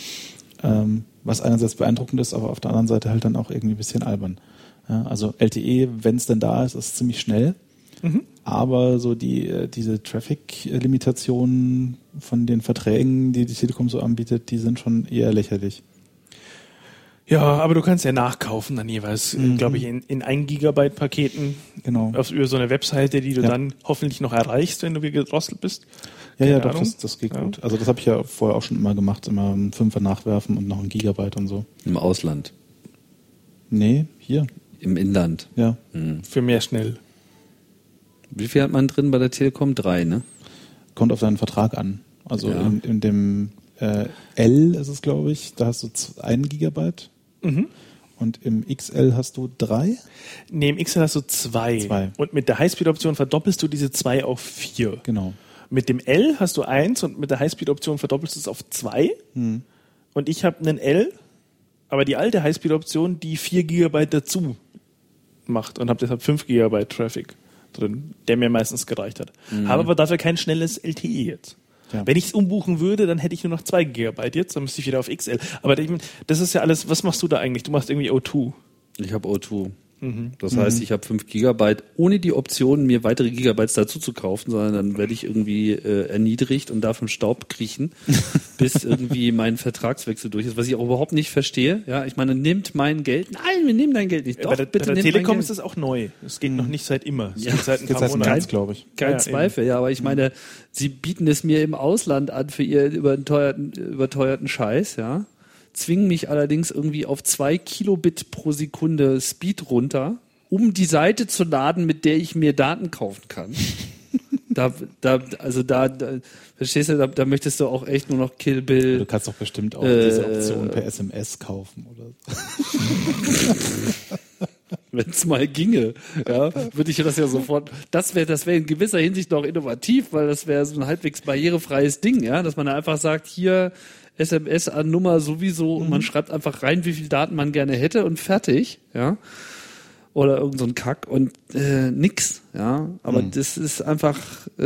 Was einerseits beeindruckend ist, aber auf der anderen Seite halt dann auch irgendwie ein bisschen albern. Ja, also LTE, wenn es denn da ist ziemlich schnell. Aber so diese Traffic-Limitationen von den Verträgen, die Telekom so anbietet, die sind schon eher lächerlich. Ja, aber du kannst ja nachkaufen dann jeweils, glaube ich, in 1 Gigabyte Paketen. Genau. Über so eine Webseite, die du dann hoffentlich noch erreichst, wenn du wieder gedrosselt bist. Ja, doch, das geht gut. Also das habe ich ja vorher auch schon immer gemacht, immer einen 5er nachwerfen und noch 1 Gigabyte und so. Im Ausland? Nee, hier. Im Inland? Ja. Für mehr schnell. Wie viel hat man drin bei der Telekom? 3, ne? Kommt auf deinen Vertrag an. Also in dem L ist es, glaube ich, da hast du 1 Gigabyte. Und im XL hast du 3? Nee, im XL hast du 2. Und mit der Highspeed-Option verdoppelst du diese 2 auf 4. Genau. Mit dem L hast du 1 und mit der Highspeed-Option verdoppelst du es auf 2. Und ich habe einen L, aber die alte Highspeed-Option, die 4 Gigabyte dazu macht und habe deshalb 5 Gigabyte Traffic drin, der mir meistens gereicht hat. Habe aber dafür kein schnelles LTE jetzt. Ja. Wenn ich es umbuchen würde, dann hätte ich nur noch 2 Gigabyte jetzt, dann müsste ich wieder auf XL. Aber das ist ja alles, was machst du da eigentlich? Du machst irgendwie O2. Ich habe O2. Das heißt, ich habe 5 Gigabyte ohne die Option, mir weitere Gigabytes dazu zu kaufen, sondern dann werde ich irgendwie erniedrigt und darf im Staub kriechen, bis irgendwie mein Vertragswechsel durch ist, was ich auch überhaupt nicht verstehe. Ja, ich meine, nimmt mein Geld. Nein, wir nehmen dein Geld nicht. Doch, bei der Telekom ist es auch neu. Es geht noch nicht seit immer. Es geht seit ein paar Monaten, glaube ich. Kein Zweifel, ja, aber ich meine, sie bieten es mir im Ausland an für ihr überteuerten Scheiß, ja. Zwingen mich allerdings irgendwie auf 2 Kilobit pro Sekunde Speed runter, um die Seite zu laden, mit der ich mir Daten kaufen kann. Verstehst du, da möchtest du auch echt nur noch Kill Bill. Du kannst doch bestimmt auch diese Option per SMS kaufen, oder? Wenn es mal ginge, ja, würde ich das ja sofort. Das wäre in gewisser Hinsicht noch innovativ, weil das wäre so ein halbwegs barrierefreies Ding, ja, dass man einfach sagt, hier SMS an Nummer sowieso und man schreibt einfach rein, wie viel Daten man gerne hätte und fertig, ja. Oder irgend so ein Kack und nix, ja. Aber das ist einfach,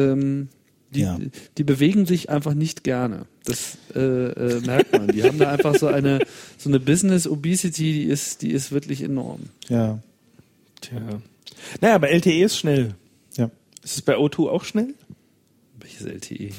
die bewegen sich einfach nicht gerne. Das merkt man. Die haben da einfach so eine Business Obesity, die ist wirklich enorm. Ja. Tja. Naja, aber LTE ist schnell. Ja. Ist es bei O2 auch schnell? Welches LTE?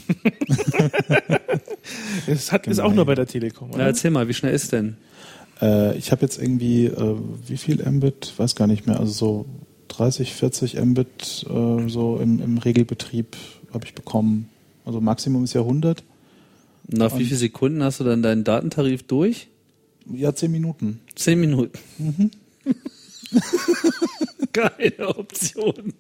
Ist auch nur bei der Telekom, oder? Na, erzähl mal, wie schnell ist denn? Ich habe jetzt irgendwie, wie viel Mbit? Weiß gar nicht mehr. Also so 30, 40 Mbit so im Regelbetrieb habe ich bekommen. Also Maximum ist ja 100. Nach wie vielen Sekunden hast du dann deinen Datentarif durch? Ja, 10 Minuten. 10 Minuten. Geile Option.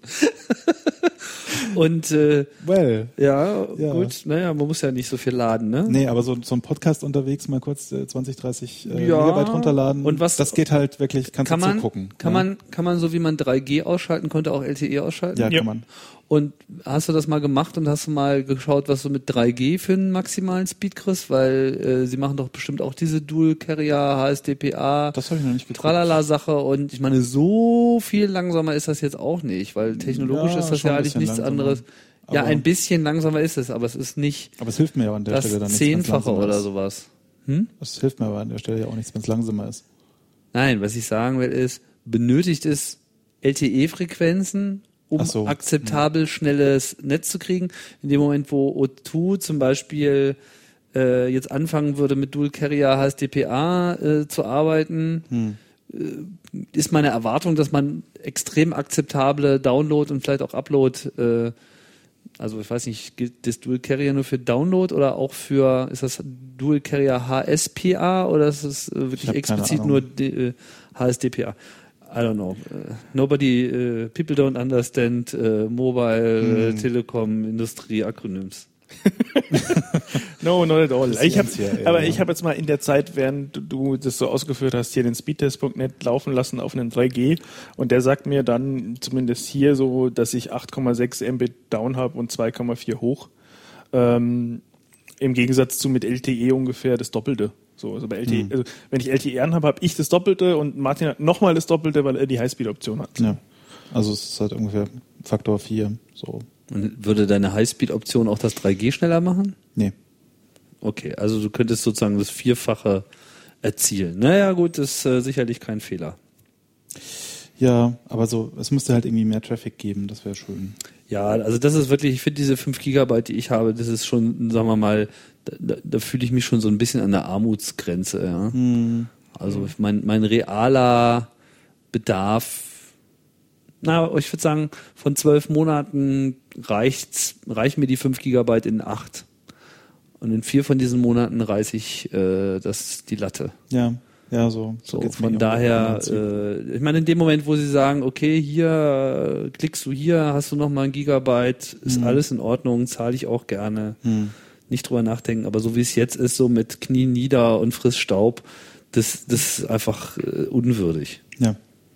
Und ja, gut, naja, man muss ja nicht so viel laden, ne? Nee, aber so ein Podcast unterwegs mal kurz 20, 30 Megabyte runterladen, und was, das geht halt wirklich, kannst du zugucken. Kann man, so wie man 3G ausschalten konnte, auch LTE ausschalten? Ja, kann man. Und hast du das mal gemacht und hast du mal geschaut, was du mit 3G für einen maximalen Speed kriegst? Weil sie machen doch bestimmt auch diese Dual-Carrier, HSDPA, das habe ich noch nicht geguckt. Tralala-Sache. Und ich meine, so viel langsamer ist das jetzt auch nicht, weil technologisch ist das ja eigentlich nichts anderes. Ja, ein bisschen langsamer ist es, aber es ist nicht aber es hilft mir ja an der Stelle dann nichts, wenn es 10-fache oder sowas. Das hilft mir aber an der Stelle ja auch nichts, wenn es langsamer ist. Nein, was ich sagen will ist, benötigt es LTE-Frequenzen, um akzeptabel schnelles Netz zu kriegen. In dem Moment, wo O2 zum Beispiel jetzt anfangen würde, mit Dual Carrier HSDPA zu arbeiten, ist meine Erwartung, dass man extrem akzeptable Download und vielleicht auch Upload, also ich weiß nicht, gilt das Dual Carrier nur für Download oder auch für, ist das Dual Carrier HSPA oder ist es wirklich explizit nur HSDPA? I don't know. Nobody, people don't understand mobile telecom industry acronyms. No, not at all. Ich habe ich jetzt mal in der Zeit, während du das so ausgeführt hast, hier den Speedtest.net laufen lassen auf einen 3G und der sagt mir dann zumindest hier so, dass ich 8,6 Mbit down habe und 2,4 hoch. Im Gegensatz zu mit LTE ungefähr das Doppelte. So, also bei LTE, also wenn ich LTE anhabe, habe ich das Doppelte und Martin hat nochmal das Doppelte, weil er die Highspeed-Option hat. Ja. Also es ist halt ungefähr Faktor 4. So. Und würde deine Highspeed-Option auch das 3G schneller machen? Nee. Okay, also du könntest sozusagen das Vierfache erzielen. Naja, gut, das ist sicherlich kein Fehler. Ja, aber so, es müsste halt irgendwie mehr Traffic geben, das wäre schön. Ja, also das ist wirklich, ich finde diese 5 Gigabyte, die ich habe, das ist schon, sagen wir mal, da fühle ich mich schon so ein bisschen an der Armutsgrenze. Ja? Also mein realer Bedarf, ich würde sagen, von 12 Monaten reichen mir die 5 Gigabyte in 8. Und in 4 von diesen Monaten reiße ich die Latte. Ja, so geht's von daher, ich meine, in dem Moment, wo sie sagen, okay, hier klickst du hier, hast du nochmal 1 Gigabyte, ist alles in Ordnung, zahle ich auch gerne. Nicht drüber nachdenken, aber so wie es jetzt ist, so mit Knien nieder und friss Staub, das ist einfach unwürdig. Ja.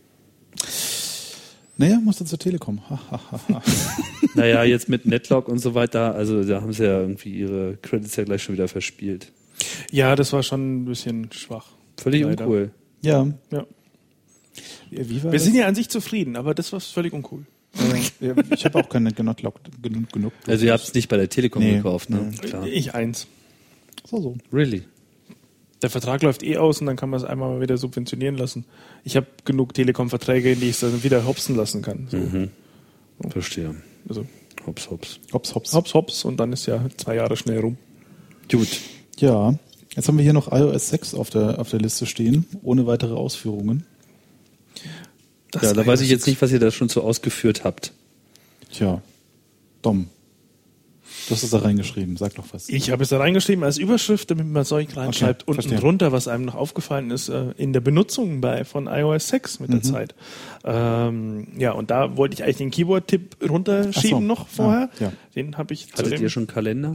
Naja, musst du zur Telekom. Naja, jetzt mit Netlog und so weiter, also da haben sie ja irgendwie ihre Credits ja gleich schon wieder verspielt. Ja, das war schon ein bisschen schwach. Völlig uncool. Ja. Wir sind ja an sich zufrieden, aber das war völlig uncool. Ich habe auch keine genug. Also ihr habt es nicht bei der Telekom gekauft, ne? Klar. Ich eins. So. Really? Der Vertrag läuft aus und dann kann man es einmal mal wieder subventionieren lassen. Ich habe genug Telekom-Verträge, in die ich es dann wieder hopsen lassen kann. So. Verstehe. Also hops. Hops und dann ist ja 2 Jahre schnell rum. Gut. Ja, jetzt haben wir hier noch iOS 6 auf der Liste stehen, ohne weitere Ausführungen. Ja, da weiß ich jetzt nicht, was ihr da schon so ausgeführt habt. Tja, Dom, du hast es da reingeschrieben, sag doch was. Ich habe es da reingeschrieben als Überschrift, damit man solch reinschreibt. Okay, unten drunter, was einem noch aufgefallen ist, in der Benutzung von iOS 6 mit der Zeit. Und da wollte ich eigentlich den Keyboard-Tipp runterschieben noch vorher. Ja. Den habe ich Hattet ihr schon Kalender?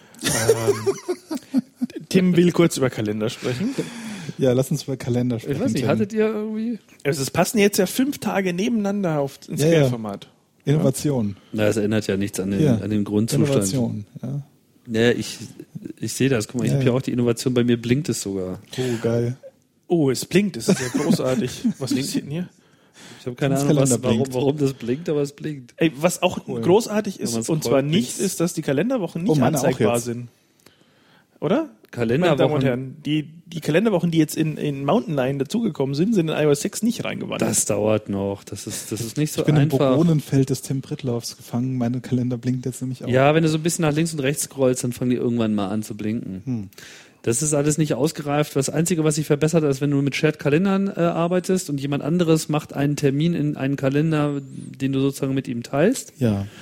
Tim will kurz über Kalender sprechen. Ja, lass uns über Kalender sprechen. Ich weiß nicht, hattet ihr irgendwie? Also es passen jetzt ja 5 Tage nebeneinander ins Querformat. Innovation. Na, das ändert ja nichts an den Grundzustand. Innovation, ja. Ja, ich sehe das. Guck mal, ich habe ja auch die Innovation, bei mir blinkt es sogar. Oh, geil. Oh, es blinkt, das ist ja großartig. Was passiert denn hier? Ich habe keine Ahnung, warum das blinkt, aber es blinkt. Ey, was auch großartig ist, und zwar nicht, ist, dass die Kalenderwochen nicht anzeigbar sind. Oder? Kalenderwochen. Meine Damen und Herren, die Kalenderwochen, die jetzt in Mountain Lion dazugekommen sind in iOS 6 nicht reingewandert. Das dauert noch. Das ist nicht so einfach. Ich bin einfach. im Boronenfeld des Tim Brittlaufs gefangen. Meine Kalender blinkt jetzt nämlich auch. Ja, wenn du so ein bisschen nach links und rechts scrollst, dann fangen die irgendwann mal an zu blinken. Das ist alles nicht ausgereift. Das Einzige, was sich verbessert, ist, wenn du mit Shared-Kalendern arbeitest und jemand anderes macht einen Termin in einen Kalender, den du sozusagen mit ihm teilst. Ja.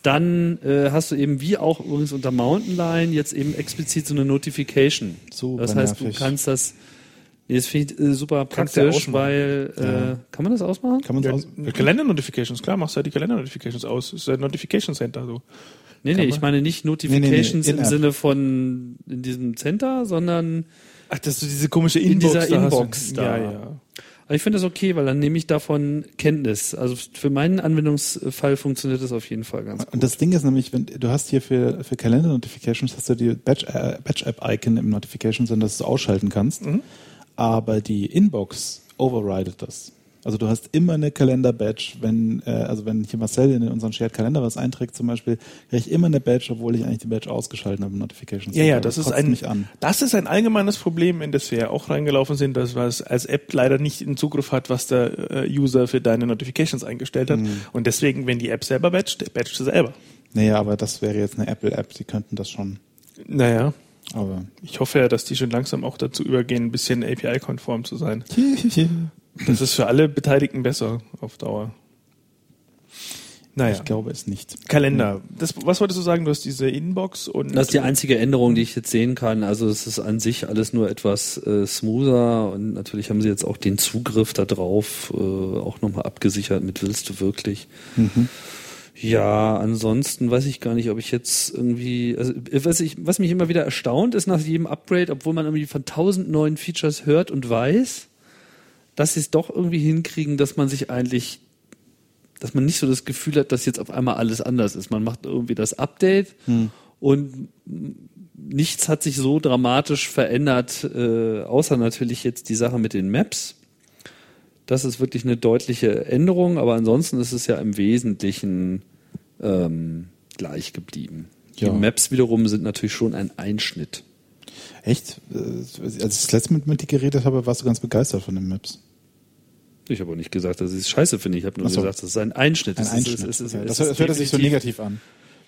Dann hast du eben wie auch übrigens unter Mountain Lion jetzt eben explizit so eine Notification. So, das heißt, du kannst das. Nee, das finde ich super praktisch, weil kann man das ausmachen? Kann man das Kalender-Notifications, klar, machst du halt die Kalender-Notifications aus. Das ist ein Notification Center. So. Nee, ich meine nicht Notifications im Sinne von in diesem Center, sondern ach, dass du diese komische Inbox in dieser Inbox da. Ja. Aber ich finde das okay, weil dann nehme ich davon Kenntnis. Also für meinen Anwendungsfall funktioniert das auf jeden Fall ganz gut. Und das Ding ist nämlich, wenn du hast hier für Kalender-Notifications hast du die Batch-App-Icon im Notification, sondern dass du ausschalten kannst. Aber die Inbox overridet das. Also du hast immer eine Kalender-Badge, wenn hier Marcel in unseren Shared-Kalender was einträgt zum Beispiel, kriege ich immer eine Badge, obwohl ich eigentlich die Badge ausgeschalten habe im Notifications. Ja, das ist ein allgemeines Problem, in das wir ja auch reingelaufen sind, dass man als App leider nicht in Zugriff hat, was der User für deine Notifications eingestellt hat. Und deswegen, wenn die App selber badgt sie selber. Naja, aber das wäre jetzt eine Apple-App, die könnten das schon. Naja. Aber ich hoffe ja, dass die schon langsam auch dazu übergehen, ein bisschen API-konform zu sein. Das ist für alle Beteiligten besser auf Dauer. Naja. Ich glaube es nicht. Kalender. Was wolltest du sagen? Du hast diese Inbox und... Das ist die einzige Änderung, die ich jetzt sehen kann. Also es ist an sich alles nur etwas smoother und natürlich haben sie jetzt auch den Zugriff da drauf auch nochmal abgesichert mit willst du wirklich. Ja, ansonsten weiß ich gar nicht, ob ich jetzt irgendwie, also was mich immer wieder erstaunt ist nach jedem Upgrade, obwohl man irgendwie von 1000 neuen Features hört und weiß, dass sie es doch irgendwie hinkriegen, dass man nicht so das Gefühl hat, dass jetzt auf einmal alles anders ist. Man macht irgendwie das Update und nichts hat sich so dramatisch verändert, außer natürlich jetzt die Sache mit den Maps. Das ist wirklich eine deutliche Änderung, aber ansonsten ist es ja im Wesentlichen gleich geblieben. Ja. Die Maps wiederum sind natürlich schon ein Einschnitt. Echt? Als ich das letzte Mal mit dir geredet habe, warst du ganz begeistert von den Maps. Ich habe auch nicht gesagt, dass ich es scheiße finde. Ich habe nur gesagt, das ist ein Einschnitt. Das hört sich so negativ an.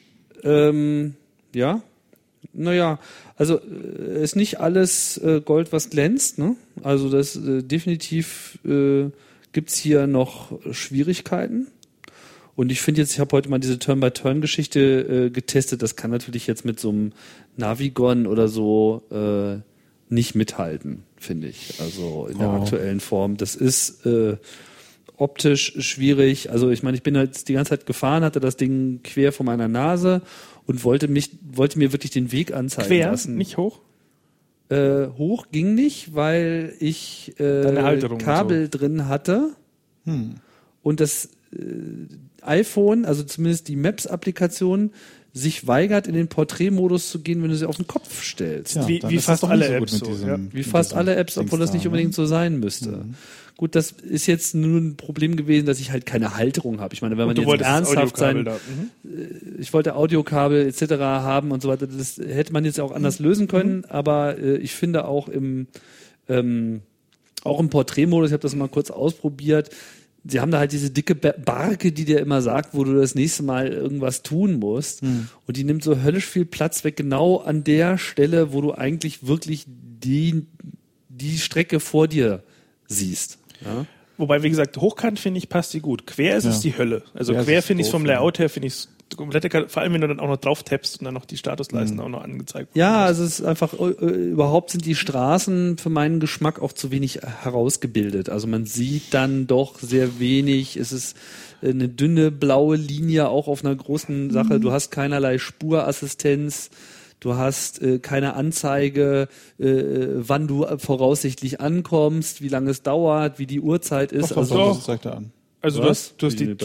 Ja. Naja, also ist nicht alles Gold, was glänzt. Ne? Also das definitiv gibt's hier noch Schwierigkeiten. Und ich finde jetzt, ich habe heute mal diese Turn-by-Turn-Geschichte getestet. Das kann natürlich jetzt mit so einem Navigon oder so nicht mithalten, finde ich. Also in der aktuellen Form. Das ist optisch schwierig. Also ich meine, ich bin jetzt die ganze Zeit gefahren, hatte das Ding quer vor meiner Nase und wollte mir wirklich den Weg anzeigen lassen. Nicht hoch? Hoch ging nicht, weil ich Kabel drin hatte und das iPhone, also zumindest die Maps-Applikation, sich weigert, in den Porträtmodus zu gehen, wenn du sie auf den Kopf stellst. Ja, wie fast alle Apps. Wie fast alle Apps, obwohl das nicht unbedingt so sein müsste. Gut, das ist jetzt nur ein Problem gewesen, dass ich halt keine Halterung habe. Ich meine, wenn man jetzt ernsthaft sein, ich wollte Audiokabel etc. haben und so weiter, das hätte man jetzt auch anders lösen können, aber ich finde auch im Porträtmodus, ich habe das mal kurz ausprobiert, sie haben da halt diese dicke Barke, die dir immer sagt, wo du das nächste Mal irgendwas tun musst. Und die nimmt so höllisch viel Platz weg, genau an der Stelle, wo du eigentlich wirklich die Strecke vor dir siehst. Ja? Wobei, wie gesagt, hochkant finde ich, passt die gut. Quer ist es die Hölle. Also quer finde ich es vom Layout her, finde ich es komplett, vor allem wenn du dann auch noch drauf tappst und dann noch die Statusleisten auch noch angezeigt werden. Ja, also es ist einfach, überhaupt sind die Straßen für meinen Geschmack auch zu wenig herausgebildet. Also man sieht dann doch sehr wenig. Es ist eine dünne blaue Linie auch auf einer großen Sache. Du hast keinerlei Spurassistenz. Du hast keine Anzeige, wann du voraussichtlich ankommst, wie lange es dauert, wie die Uhrzeit ist. Das zeigt er an. Also du hast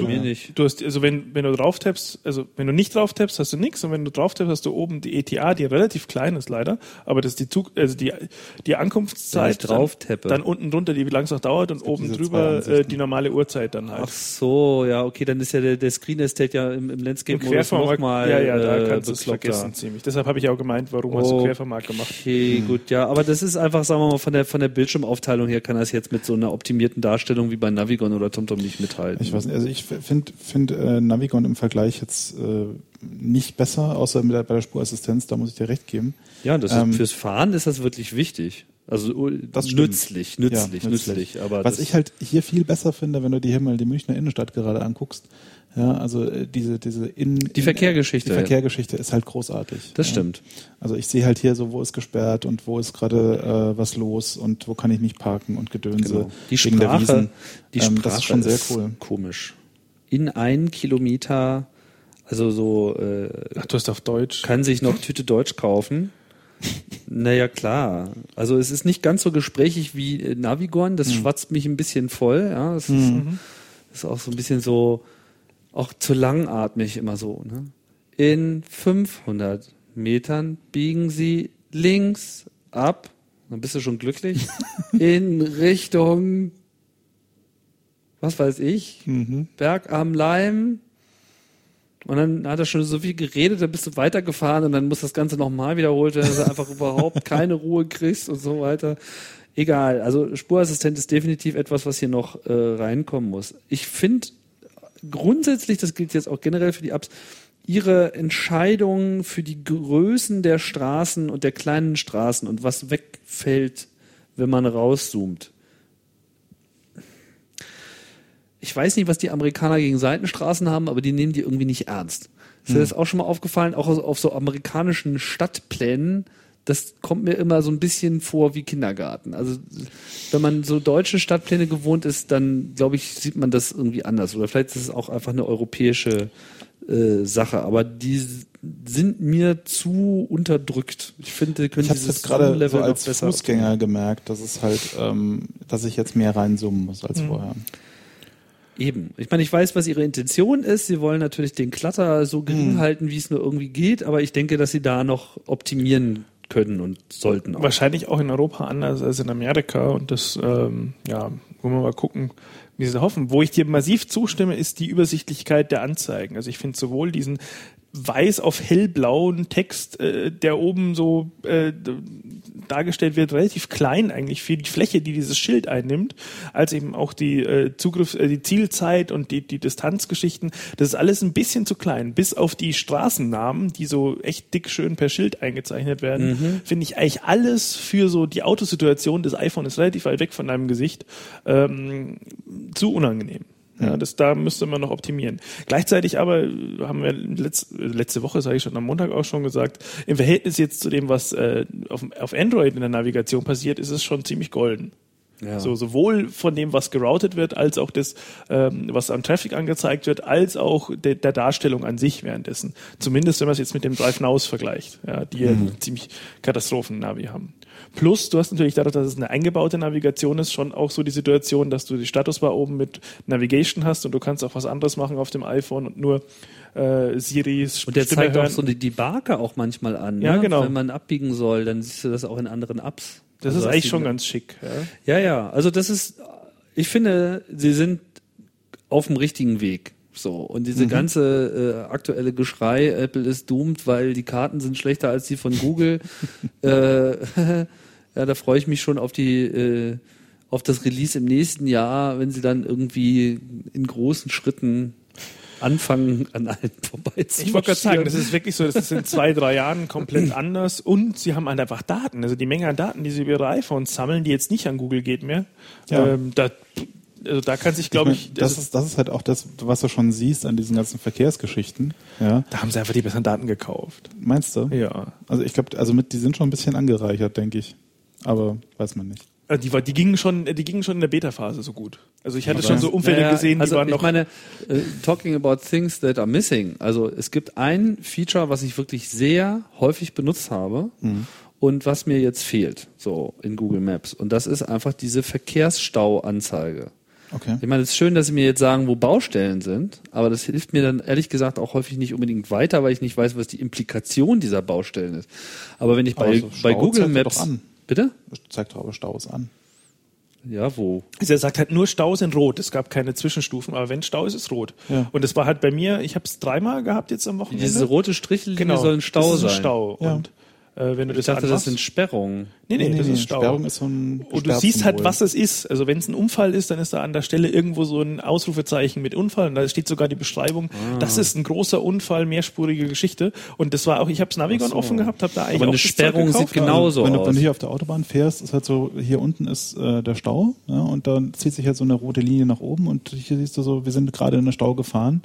wenn du drauf tappst, also wenn du nicht drauf tappst, hast du nichts, und wenn du drauf tappst, hast du oben die ETA, die relativ klein ist leider, aber das ist die Ankunftszeit, dann unten drunter, wie lange es noch dauert, und oben drüber die normale Uhrzeit dann halt. Ach so, ja, okay, dann ist ja der Screen Estate ja im Landscape-Modus nochmal da kannst du es vergessen ziemlich. Deshalb habe ich auch gemeint, warum hast du Quervermarkt gemacht. Okay, gut, ja, aber das ist einfach, sagen wir mal, von der Bildschirmaufteilung her kann das jetzt mit so einer optimierten Darstellung wie bei Navigon oder TomTom nicht mithalten. Ich weiß nicht, also ich finde Navigon im Vergleich jetzt nicht besser, außer bei der Spurassistenz, da muss ich dir recht geben. Ja, das ist, fürs Fahren ist das wirklich wichtig. Also das nützlich. Aber was ich halt hier viel besser finde, wenn du dir hier mal die Münchner Innenstadt gerade anguckst, Ja, also die Verkehrgeschichte. Die Verkehrgeschichte ist halt großartig. Das stimmt. Also ich sehe halt hier so, wo ist gesperrt und wo ist gerade was los und wo kann ich nicht parken und Gedönse. Genau. Die wegen der Wiesen. Sprache das ist schon sehr cool. Komisch. In 1 Kilometer, also so Ach, du hast auf Deutsch. kann sich noch Tüte Deutsch kaufen. Naja, klar. Also es ist nicht ganz so gesprächig wie Navigon, das schwatzt mich ein bisschen voll. Ja, es ist auch so ein bisschen so, auch zu langatmig immer so. Ne? In 500 Metern biegen Sie links ab, dann bist du schon glücklich, in Richtung, was weiß ich, Berg am Leim. Und dann hat er schon so viel geredet, dann bist du weitergefahren und dann muss das Ganze nochmal wiederholt werden, dass du einfach überhaupt keine Ruhe kriegst und so weiter. Egal, also Spurassistent ist definitiv etwas, was hier noch reinkommen muss. Ich finde grundsätzlich, das gilt jetzt auch generell für die Apps, ihre Entscheidungen für die Größen der Straßen und der kleinen Straßen und was wegfällt, wenn man rauszoomt. Ich weiß nicht, was die Amerikaner gegen Seitenstraßen haben, aber die nehmen die irgendwie nicht ernst. Ist dir das auch schon mal aufgefallen? Auch auf so amerikanischen Stadtplänen, das kommt mir immer so ein bisschen vor wie Kindergarten. Also wenn man so deutsche Stadtpläne gewohnt ist, dann glaube ich, sieht man das irgendwie anders. Oder vielleicht ist es auch einfach eine europäische Sache. Aber die sind mir zu unterdrückt. Ich finde, ich habe es jetzt gerade so als Fußgänger gemerkt, dass es halt, dass ich jetzt mehr reinzoomen muss als vorher. Eben. Ich meine, ich weiß, was ihre Intention ist. Sie wollen natürlich den Klatter so gering halten, wie es nur irgendwie geht, aber ich denke, dass sie da noch optimieren können und sollten auch. Wahrscheinlich auch in Europa anders als in Amerika und das, wollen wir mal gucken, wie sie hoffen. Wo ich dir massiv zustimme, ist die Übersichtlichkeit der Anzeigen. Also ich finde sowohl diesen weiß auf hellblauen Text, der oben so dargestellt wird, relativ klein eigentlich für die Fläche, die dieses Schild einnimmt, als eben auch die die Zielzeit und die Distanzgeschichten. Das ist alles ein bisschen zu klein. Bis auf die Straßennamen, die so echt dick schön per Schild eingezeichnet werden, finde ich eigentlich alles für so die Autosituation. Das iPhone ist relativ weit weg von deinem Gesicht, zu unangenehm. Ja, da müsste man noch optimieren. Gleichzeitig aber haben wir letzte Woche, sage ich schon, am Montag auch schon gesagt, im Verhältnis jetzt zu dem, was auf Android in der Navigation passiert, ist es schon ziemlich golden. Ja. So, sowohl von dem, was geroutet wird, als auch das, was an Traffic angezeigt wird, als auch der Darstellung an sich währenddessen. Zumindest, wenn man es jetzt mit dem Drive Nows vergleicht, ja, die ja ziemlich Katastrophen-Navi haben. Plus, du hast natürlich dadurch, dass es eine eingebaute Navigation ist, schon auch so die Situation, dass du die Statusbar oben mit Navigation hast und du kannst auch was anderes machen auf dem iPhone und nur Siris Stimme. Und der zeigt auch so die Barke auch manchmal an. Ja, ne? genau. Wenn man abbiegen soll, dann siehst du das auch in anderen Apps. Das ist eigentlich schon ganz schick. Ja. Also das ist, ich finde, sie sind auf dem richtigen Weg. So. Und diese ganze aktuelle Geschrei, Apple ist doomed, weil die Karten sind schlechter als die von Google. Ja, da freue ich mich schon auf auf das Release im nächsten Jahr, wenn sie dann irgendwie in großen Schritten anfangen, an allen vorbeizumarschieren. Ich wollte gerade sagen, das ist wirklich so, das ist in 2-3 Jahren komplett anders und sie haben halt einfach Daten, also die Menge an Daten, die sie über ihre iPhones sammeln, die jetzt nicht an Google geht mehr, da kann sich, glaube ich... Das ist halt auch das, was du schon siehst an diesen ganzen Verkehrsgeschichten. Ja. Da haben sie einfach die besseren Daten gekauft. Meinst du? Ja. Also ich glaube, die sind schon ein bisschen angereichert, denke ich. Aber weiß man nicht. Die gingen schon in der Beta-Phase so gut. Also ich hatte schon so Umfelde gesehen, die waren noch... Ich meine, talking about things that are missing. Also es gibt ein Feature, was ich wirklich sehr häufig benutzt habe und was mir jetzt fehlt, so in Google Maps. Und das ist einfach diese Verkehrsstauanzeige. Okay. Ich meine, es ist schön, dass Sie mir jetzt sagen, wo Baustellen sind, aber das hilft mir dann ehrlich gesagt auch häufig nicht unbedingt weiter, weil ich nicht weiß, was die Implikation dieser Baustellen ist. Aber wenn ich bei Google Maps... Doch an. Bitte? Zeigt doch aber Staus an. Ja, wo? Also er sagt halt nur Stau sind rot. Es gab keine Zwischenstufen, aber wenn Stau ist, ist rot. Ja. Und das war halt bei mir, ich habe es 3-mal gehabt jetzt am Wochenende. Diese rote Strichlinie soll ein Stau das ist ein sein. Stau. Ja. Und wenn du Ich dachte, das sind Sperrungen. Nee, das ist Stau. Sperrung ist so ein und du siehst halt, was es ist. Also wenn es ein Unfall ist, dann ist da an der Stelle irgendwo so ein Ausrufezeichen mit Unfall und da steht sogar die Beschreibung, das ist ein großer Unfall, mehrspurige Geschichte. Und das war auch, ich habe das Navigon offen gehabt, habe da eigentlich aber auch eine Sperrung sieht genauso aus. Wenn du hier aus. auf der Autobahn fährst, ist halt so, hier unten ist der Stau, ja, und dann zieht sich halt so eine rote Linie nach oben und hier siehst du so, wir sind gerade in den Stau gefahren.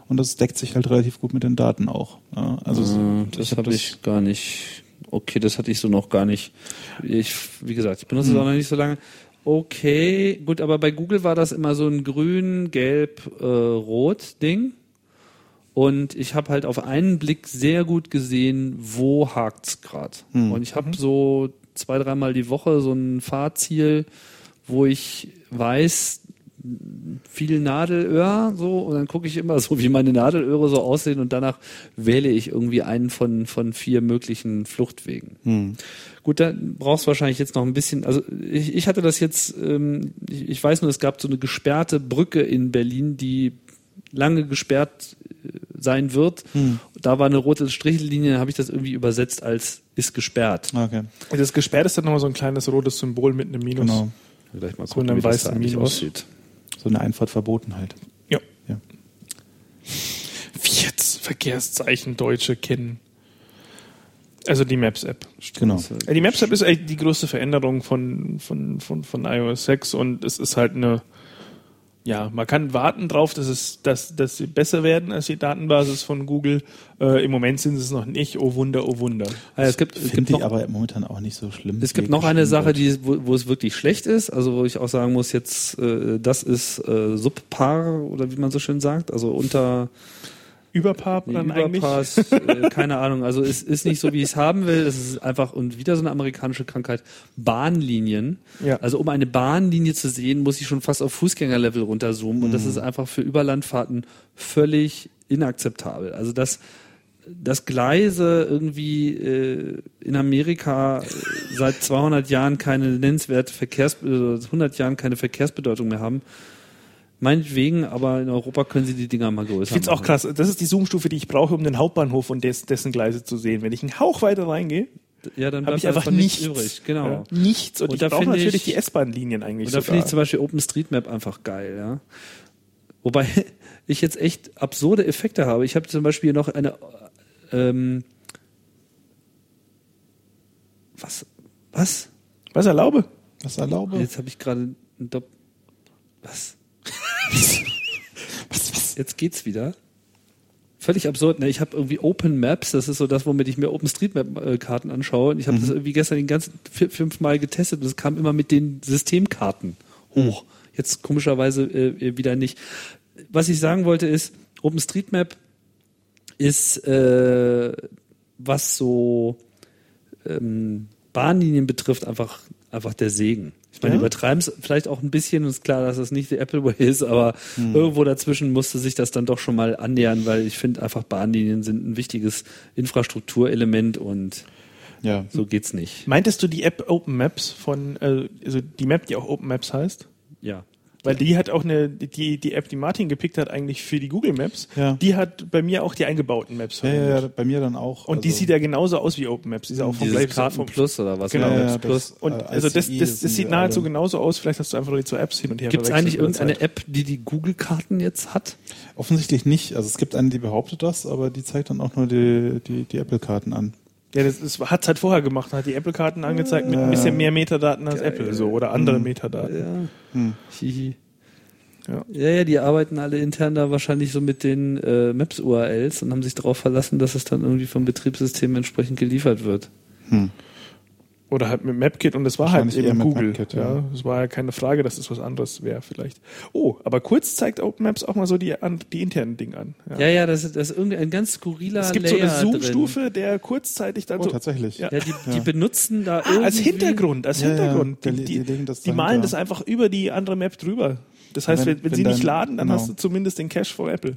und das deckt sich halt relativ gut mit den Daten auch. Ja, also das habe ich gar nicht. Okay, das hatte ich so noch gar nicht. Wie gesagt, ich benutze es auch noch nicht so lange. Okay, gut, aber bei Google war das immer so ein grün, gelb, rot Ding. Und ich habe halt auf einen Blick sehr gut gesehen, wo hakt's gerade. Und ich habe so 2-3 Mal die Woche so ein Fahrziel, wo ich weiß, viel Nadelöhr, so, und dann gucke ich immer so, wie meine Nadelöhre so aussehen, und danach wähle ich irgendwie einen von 4 möglichen Fluchtwegen. Gut, dann brauchst du wahrscheinlich jetzt noch ein bisschen, also ich hatte das jetzt, ich weiß nur, es gab so eine gesperrte Brücke in Berlin, die lange gesperrt sein wird. Da war eine rote Strichellinie, dann habe ich das irgendwie übersetzt als ist gesperrt. Okay. Und das gesperrt ist dann nochmal so ein kleines rotes Symbol mit einem Minus. Genau. Vielleicht mal So gucken, einem wie das weißen da eigentlich Minus. aussieht. So eine Einfahrt verboten halt. Ja. Ja. Wie jetzt Verkehrszeichen Deutsche kennen. Also die Maps-App. Genau. Die Maps-App ist eigentlich die größte Veränderung von iOS 6 und es ist halt eine, ja, man kann warten drauf, dass sie besser werden als die Datenbasis von Google. Im Moment sind sie es noch nicht. Oh Wunder, oh Wunder. Also es gibt Finde noch, ich aber momentan auch nicht so schlimm. es gibt noch eine Sache, wo es wirklich schlecht ist, also wo ich auch sagen muss, jetzt das ist subpar, oder wie man so schön sagt, also unter Überpar dann eigentlich. Überpass, keine Ahnung, also es ist nicht so, wie ich es haben will, es ist einfach, und wieder so eine amerikanische Krankheit, Bahnlinien. Ja. Also um eine Bahnlinie zu sehen, muss ich schon fast auf Fußgängerlevel runterzoomen, und das ist einfach für Überlandfahrten völlig inakzeptabel. Also dass Gleise irgendwie in Amerika seit 200 Jahren keine nennenswerte 100 Jahren keine Verkehrsbedeutung mehr haben, meinetwegen, aber in Europa können sie die Dinger mal größer Ich finde es auch krass. Das ist die Zoomstufe, die ich brauche, um den Hauptbahnhof und dessen Gleise zu sehen. Wenn ich einen Hauch weiter reingehe, Ja, dann habe bleibt ich einfach davon nichts übrig. Genau. Ja, nichts. Und ich da brauche finde natürlich die S-Bahn-Linien eigentlich Und da finde sogar. ich zum Beispiel OpenStreetMap einfach geil, ja. Wobei ich jetzt echt absurde Effekte habe. Ich habe zum Beispiel noch eine Was? Was erlaube? Was erlaube? Jetzt habe ich gerade ein Was? Was? Jetzt geht's wieder. Völlig absurd, ne? Ich habe irgendwie Open Maps, das ist so das, womit ich mir OpenStreetMap-Karten anschaue. Und ich habe das irgendwie gestern den ganzen 5 Mal getestet, und es kam immer mit den Systemkarten hoch. Jetzt komischerweise wieder nicht. Was ich sagen wollte ist, OpenStreetMap ist, was so Bahnlinien betrifft, einfach der Segen. Ich meine, übertreiben es vielleicht auch ein bisschen, und ist klar, dass das nicht die Apple Way ist, aber irgendwo dazwischen musste sich das dann doch schon mal annähern, weil ich finde einfach, Bahnlinien sind ein wichtiges Infrastrukturelement, und Ja. so geht's nicht. Meintest du die App Open Maps also die Map, die auch Open Maps heißt? Ja. Weil die hat auch die App, die Martin gepickt hat, eigentlich für die Google Maps. Ja. Die hat bei mir auch die eingebauten Maps verwendet. Ja, bei mir dann auch. Und die sieht ja genauso aus wie Open Maps. Die ist auch vom Dieses gleichen Karten Plus oder was? Genau. Maps Ja, Plus. das- Und also das ICE sieht sind die nahezu alle. genauso aus. Vielleicht hast du einfach nur die 2 Apps hin und her Gibt es verwechselt eigentlich mit der irgendeine Zeit. App, die Google-Karten jetzt hat? Offensichtlich nicht. Also es gibt eine, die behauptet das, aber die zeigt dann auch nur die Apple-Karten an. Ja, das hat es halt vorher gemacht. Hat die Apple-Karten angezeigt mit ein bisschen mehr Metadaten als Apple so oder andere Metadaten. Ja. Hihi. Ja. Ja, die arbeiten alle intern da wahrscheinlich so mit den Maps-URLs und haben sich darauf verlassen, dass es dann irgendwie vom Betriebssystem entsprechend geliefert wird. Oder halt mit MapKit und das war halt Wahrscheinlich eher eben mit Google. MapKit, ja. ja. Das war ja keine Frage, dass es was anderes wäre vielleicht. Oh, aber kurz zeigt Open Maps auch mal so die internen Dinge an. Ja, das ist irgendein ganz skurriler Es gibt Layer so eine Zoom-Stufe, der kurzzeitig dann Oh, so... tatsächlich. Ja. drin. Ja, die benutzen da irgendwie... Als Hintergrund. Ja, Hintergrund. ja, Die die legen das die malen dahinter. das einfach über die andere Map drüber. Das heißt, wenn wenn sie nicht dann- laden, dann genau. hast du zumindest den Cache von Apple.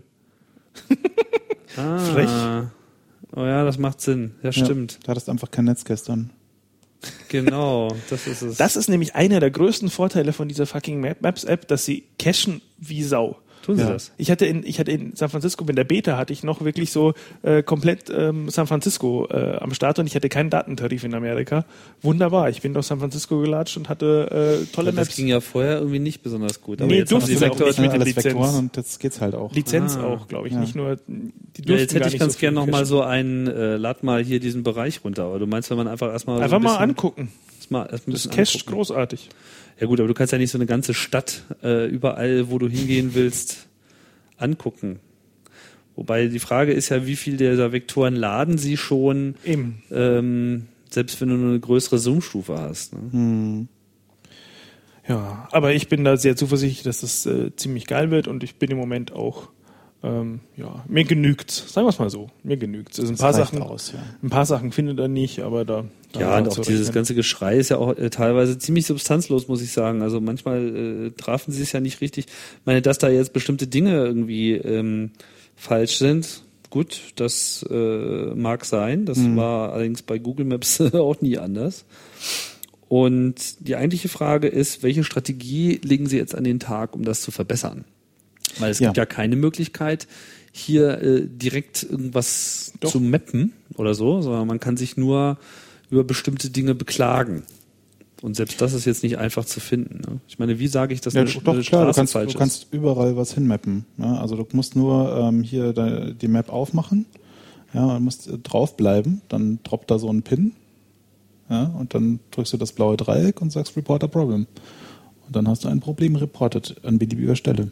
Ah. Frech. Oh ja, das macht Sinn. Ja, stimmt. Da hattest du einfach kein Netz gestern. Genau, das ist es. Das ist nämlich einer der größten Vorteile von dieser fucking Maps-App, dass sie cachen wie Sau. Tun sie Ja. das? Ich hatte in San Francisco, in der Beta hatte ich noch wirklich so komplett San Francisco am Start und ich hatte keinen Datentarif in Amerika. Wunderbar. Ich bin durch San Francisco gelatscht und hatte tolle Das Maps. ging ja vorher irgendwie nicht besonders gut. Nee, jetzt haben durften sie sie auch Vektor- nicht mit den alles Lizenz. Vektoren und jetzt geht's halt auch. Lizenz Ah. auch, glaube ich. Ja. Nicht nur, die Ja, durften jetzt hätte gar ich nicht ganz so gern viel noch mal cachen. so lad mal hier diesen Bereich runter. Aber du meinst, wenn man einfach erstmal Einfach so mal ein bisschen, angucken. erst ein Das bisschen cached angucken. großartig. Ja gut, aber du kannst ja nicht so eine ganze Stadt überall, wo du hingehen willst, angucken. Wobei die Frage ist ja, wie viel dieser Vektoren laden sie schon, selbst wenn du nur eine größere Zoom-Stufe hast. Ne? Ja, aber ich bin da sehr zuversichtlich, dass das ziemlich geil wird und ich bin im Moment auch, mir genügt's, sagen wir es mal so, mir genügt's. Also ein paar Sachen findet er nicht, aber da ja, und auch dieses ganze Geschrei ist ja auch teilweise ziemlich substanzlos, muss ich sagen. Also manchmal trafen sie es ja nicht richtig. Ich meine, dass da jetzt bestimmte Dinge irgendwie falsch sind, gut, das mag sein. Das war allerdings bei Google Maps auch nie anders. Und die eigentliche Frage ist, welche Strategie legen Sie jetzt an den Tag, um das zu verbessern? Weil es gibt ja keine Möglichkeit, hier direkt irgendwas zu mappen oder so, sondern man kann sich nur über bestimmte Dinge beklagen. Und selbst das ist jetzt nicht einfach zu finden. Ne? Ich meine, wie sage ich das? Ja, doch, klar, du kannst überall was hinmappen. Ja? Also du musst nur hier die Map aufmachen, und musst draufbleiben, dann droppt da so ein Pin, und dann drückst du das blaue Dreieck und sagst Report a Problem. Und dann hast du ein Problem reported an beliebiger Stelle.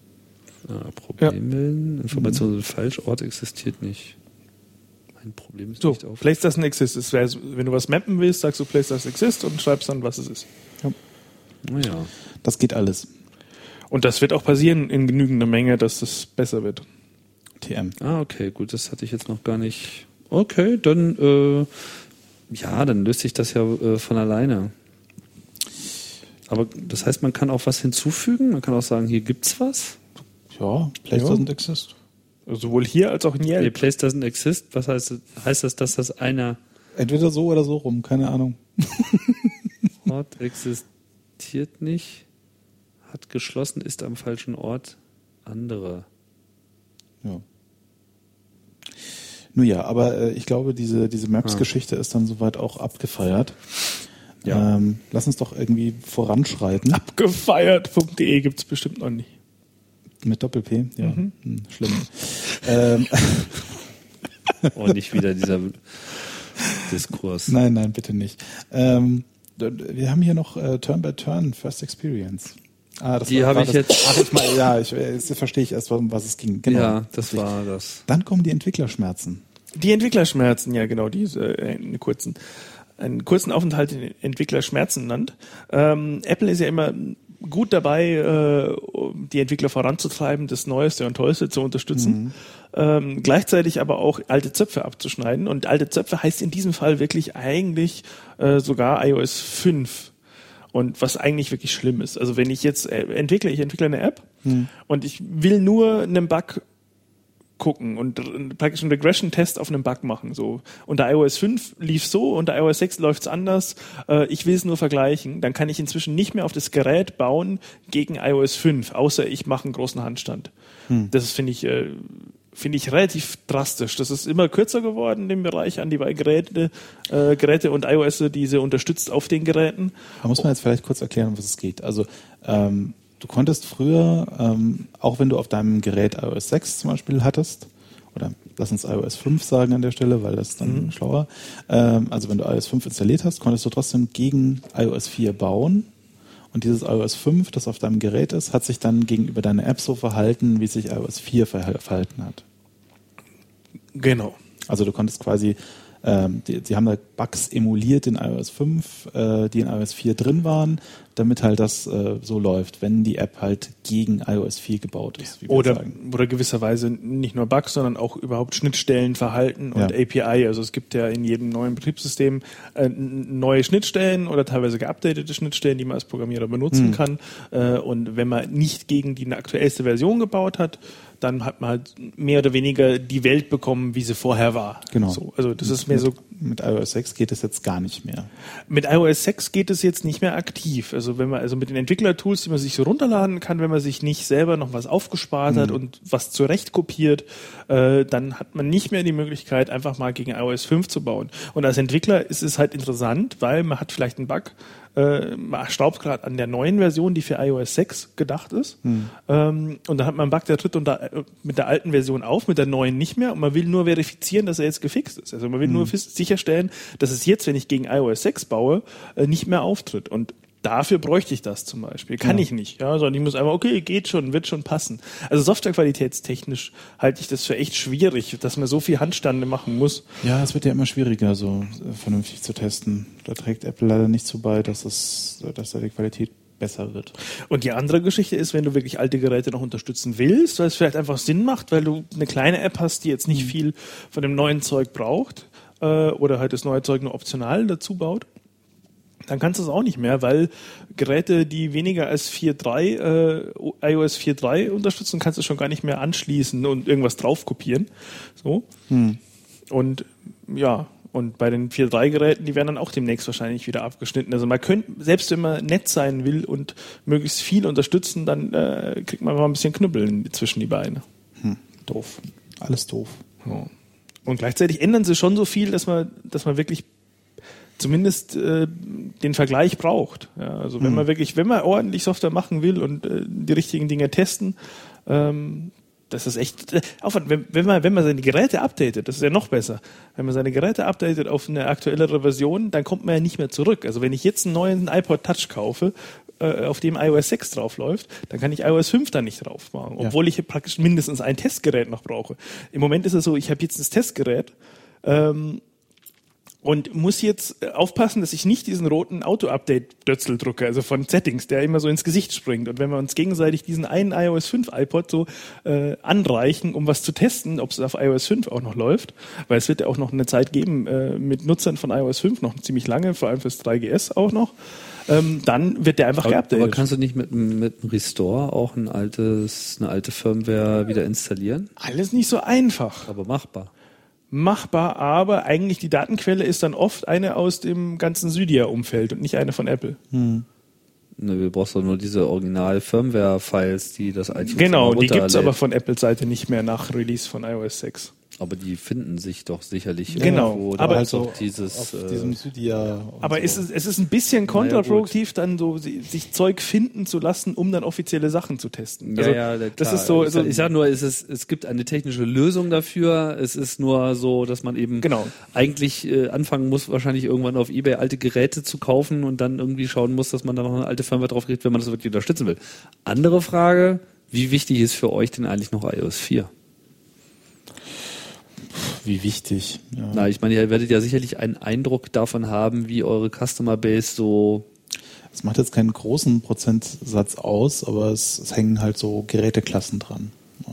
Problem, Information sind falsch, Ort existiert nicht. Ein Problem ist nicht auf. Place doesn't exist. Wenn du was mappen willst, sagst du Place doesn't exist und schreibst dann, was es ist. Ja. Naja. Das geht alles. Und das wird auch passieren in genügender Menge, dass es besser wird. TM. Okay, gut, das hatte ich jetzt noch gar nicht. Okay, dann dann löst sich das ja von alleine. Aber das heißt, man kann auch was hinzufügen? Man kann auch sagen, hier gibt's was? Ja, Place doesn't exist. Sowohl hier als auch in Yelp. Place doesn't exist, was heißt das, dass das einer... Entweder so oder so rum, keine Ahnung. Ort existiert nicht, hat geschlossen, ist am falschen Ort, andere. Ja. Nun ja, aber ich glaube, diese Maps-Geschichte ist dann soweit auch abgefeiert. Ja. Lass uns doch irgendwie voranschreiten. Abgefeiert.de gibt's bestimmt noch nicht. Mit Doppel-P? Ja, schlimm. Nicht wieder dieser Diskurs. Nein, bitte nicht. Wir haben hier noch Turn by Turn, First Experience. Die habe ich jetzt... Jetzt verstehe ich erst, um was es ging. Genau. Ja, das war das. Dann kommen die Entwicklerschmerzen. Die Entwicklerschmerzen, ja genau, einen kurzen Aufenthalt in Entwicklerschmerzen nannt. Apple ist ja immer gut dabei, die Entwickler voranzutreiben, das Neueste und Tollste zu unterstützen. Gleichzeitig aber auch alte Zöpfe abzuschneiden. Und alte Zöpfe heißt in diesem Fall wirklich eigentlich sogar iOS 5. Und was eigentlich wirklich schlimm ist. Also wenn ich jetzt entwickle eine App und ich will nur einen Bug gucken und praktisch einen Regression-Test auf einen Bug machen. So. Unter iOS 5 lief so, unter iOS 6 läuft's anders. Ich will es nur vergleichen. Dann kann ich inzwischen nicht mehr auf das Gerät bauen gegen iOS 5, außer ich mache einen großen Handstand. Das finde ich relativ drastisch. Das ist immer kürzer geworden, im Bereich an die Geräte und iOS, diese unterstützt auf den Geräten. Da muss man jetzt vielleicht kurz erklären, was es geht. Also du konntest früher, auch wenn du auf deinem Gerät iOS 6 zum Beispiel hattest, oder lass uns iOS 5 sagen an der Stelle, weil das ist dann schlauer, also wenn du iOS 5 installiert hast, konntest du trotzdem gegen iOS 4 bauen. Und dieses iOS 5, das auf deinem Gerät ist, hat sich dann gegenüber deiner App so verhalten, wie sich iOS 4 verhalten hat. Genau. Also du konntest quasi, die haben da Bugs emuliert in iOS 5, die in iOS 4 drin waren, damit halt das so läuft, wenn die App halt gegen iOS 4 gebaut ist. Wie wir sagen. Oder gewisserweise nicht nur Bugs, sondern auch überhaupt Schnittstellenverhalten und API. Also es gibt ja in jedem neuen Betriebssystem neue Schnittstellen oder teilweise geupdatete Schnittstellen, die man als Programmierer benutzen kann. Und wenn man nicht gegen die aktuellste Version gebaut hat, dann hat man halt mehr oder weniger die Welt bekommen, wie sie vorher war. Genau. So, also das ist mehr so. Mit iOS 6 geht es jetzt gar nicht mehr. Mit iOS 6 geht es jetzt nicht mehr aktiv. Also wenn man mit den Entwicklertools, die man sich so runterladen kann, wenn man sich nicht selber noch was aufgespart hat und was zurecht kopiert, dann hat man nicht mehr die Möglichkeit, einfach mal gegen iOS 5 zu bauen. Und als Entwickler ist es halt interessant, weil man hat vielleicht einen Bug, man schraubt gerade an der neuen Version, die für iOS 6 gedacht ist. Und dann hat man einen Bug, der tritt mit der alten Version auf, mit der neuen nicht mehr. Und man will nur verifizieren, dass er jetzt gefixt ist. Also man will nur sicherstellen, dass es jetzt, wenn ich gegen iOS 6 baue, nicht mehr auftritt. Und Dafür bräuchte ich das zum Beispiel. Kann ich nicht. Ja, sondern ich muss einfach, okay, geht schon, wird schon passen. Also softwarequalitätstechnisch halte ich das für echt schwierig, dass man so viel Handstande machen muss. Ja, es wird ja immer schwieriger, so vernünftig zu testen. Da trägt Apple leider nicht zu bei, dass da die Qualität besser wird. Und die andere Geschichte ist, wenn du wirklich alte Geräte noch unterstützen willst, weil es vielleicht einfach Sinn macht, weil du eine kleine App hast, die jetzt nicht viel von dem neuen Zeug braucht oder halt das neue Zeug nur optional dazu baut, dann kannst du es auch nicht mehr, weil Geräte, die weniger als 4.3, iOS 4.3 unterstützen, kannst du schon gar nicht mehr anschließen und irgendwas drauf kopieren. So. Und ja, und bei den 4.3-Geräten, die werden dann auch demnächst wahrscheinlich wieder abgeschnitten. Also man könnte, selbst wenn man nett sein will und möglichst viel unterstützen, dann kriegt man mal ein bisschen Knüppeln zwischen die Beine. Doof. Alles doof. Ja. Und gleichzeitig ändern sie schon so viel, dass man wirklich zumindest den Vergleich braucht. Ja, also wenn man ordentlich Software machen will und die richtigen Dinge testen, das ist echt Aufwand. Wenn man seine Geräte updatet, das ist ja noch besser. Wenn man seine Geräte updatet auf eine aktuellere Version, dann kommt man ja nicht mehr zurück. Also wenn ich jetzt einen neuen iPod Touch kaufe, auf dem iOS 6 drauf läuft, dann kann ich iOS 5 da nicht drauf machen, obwohl ich praktisch mindestens ein Testgerät noch brauche. Im Moment ist es so, ich habe jetzt das Testgerät, und muss jetzt aufpassen, dass ich nicht diesen roten Auto-Update-Dötzel drucke, also von Settings, der immer so ins Gesicht springt. Und wenn wir uns gegenseitig diesen einen iOS 5 iPod so anreichen, um was zu testen, ob es auf iOS 5 auch noch läuft, weil es wird ja auch noch eine Zeit geben mit Nutzern von iOS 5, noch ziemlich lange, vor allem fürs 3GS auch noch, dann wird der einfach geupdatet. Aber kannst du nicht mit einem Restore auch eine alte Firmware wieder installieren? Alles nicht so einfach. Aber machbar. Aber eigentlich die Datenquelle ist dann oft eine aus dem ganzen Cydia-Umfeld und nicht eine von Apple. Ne, du brauchst doch nur diese Original-Firmware-Files, die das iTunes Genau, die gibt's aber von Apples Seite nicht mehr nach Release von iOS 6. Aber die finden sich doch sicherlich genau, irgendwo. Aber halt so auf diesem Cydia. Aber so. es ist ein bisschen kontraproduktiv, dann so sich Zeug finden zu lassen, um dann offizielle Sachen zu testen. Also, das ist so. Ich sag nur, es gibt eine technische Lösung dafür. Es ist nur so, dass man eben eigentlich anfangen muss, wahrscheinlich irgendwann auf eBay alte Geräte zu kaufen und dann irgendwie schauen muss, dass man da noch eine alte Firmware drauf kriegt, wenn man das wirklich unterstützen will. Andere Frage: Wie wichtig ist für euch denn eigentlich noch iOS 4? Wie wichtig. Ja. Na, ich meine, ihr werdet ja sicherlich einen Eindruck davon haben, wie eure Customer Base so. Es macht jetzt keinen großen Prozentsatz aus, aber es hängen halt so Geräteklassen dran. Ja.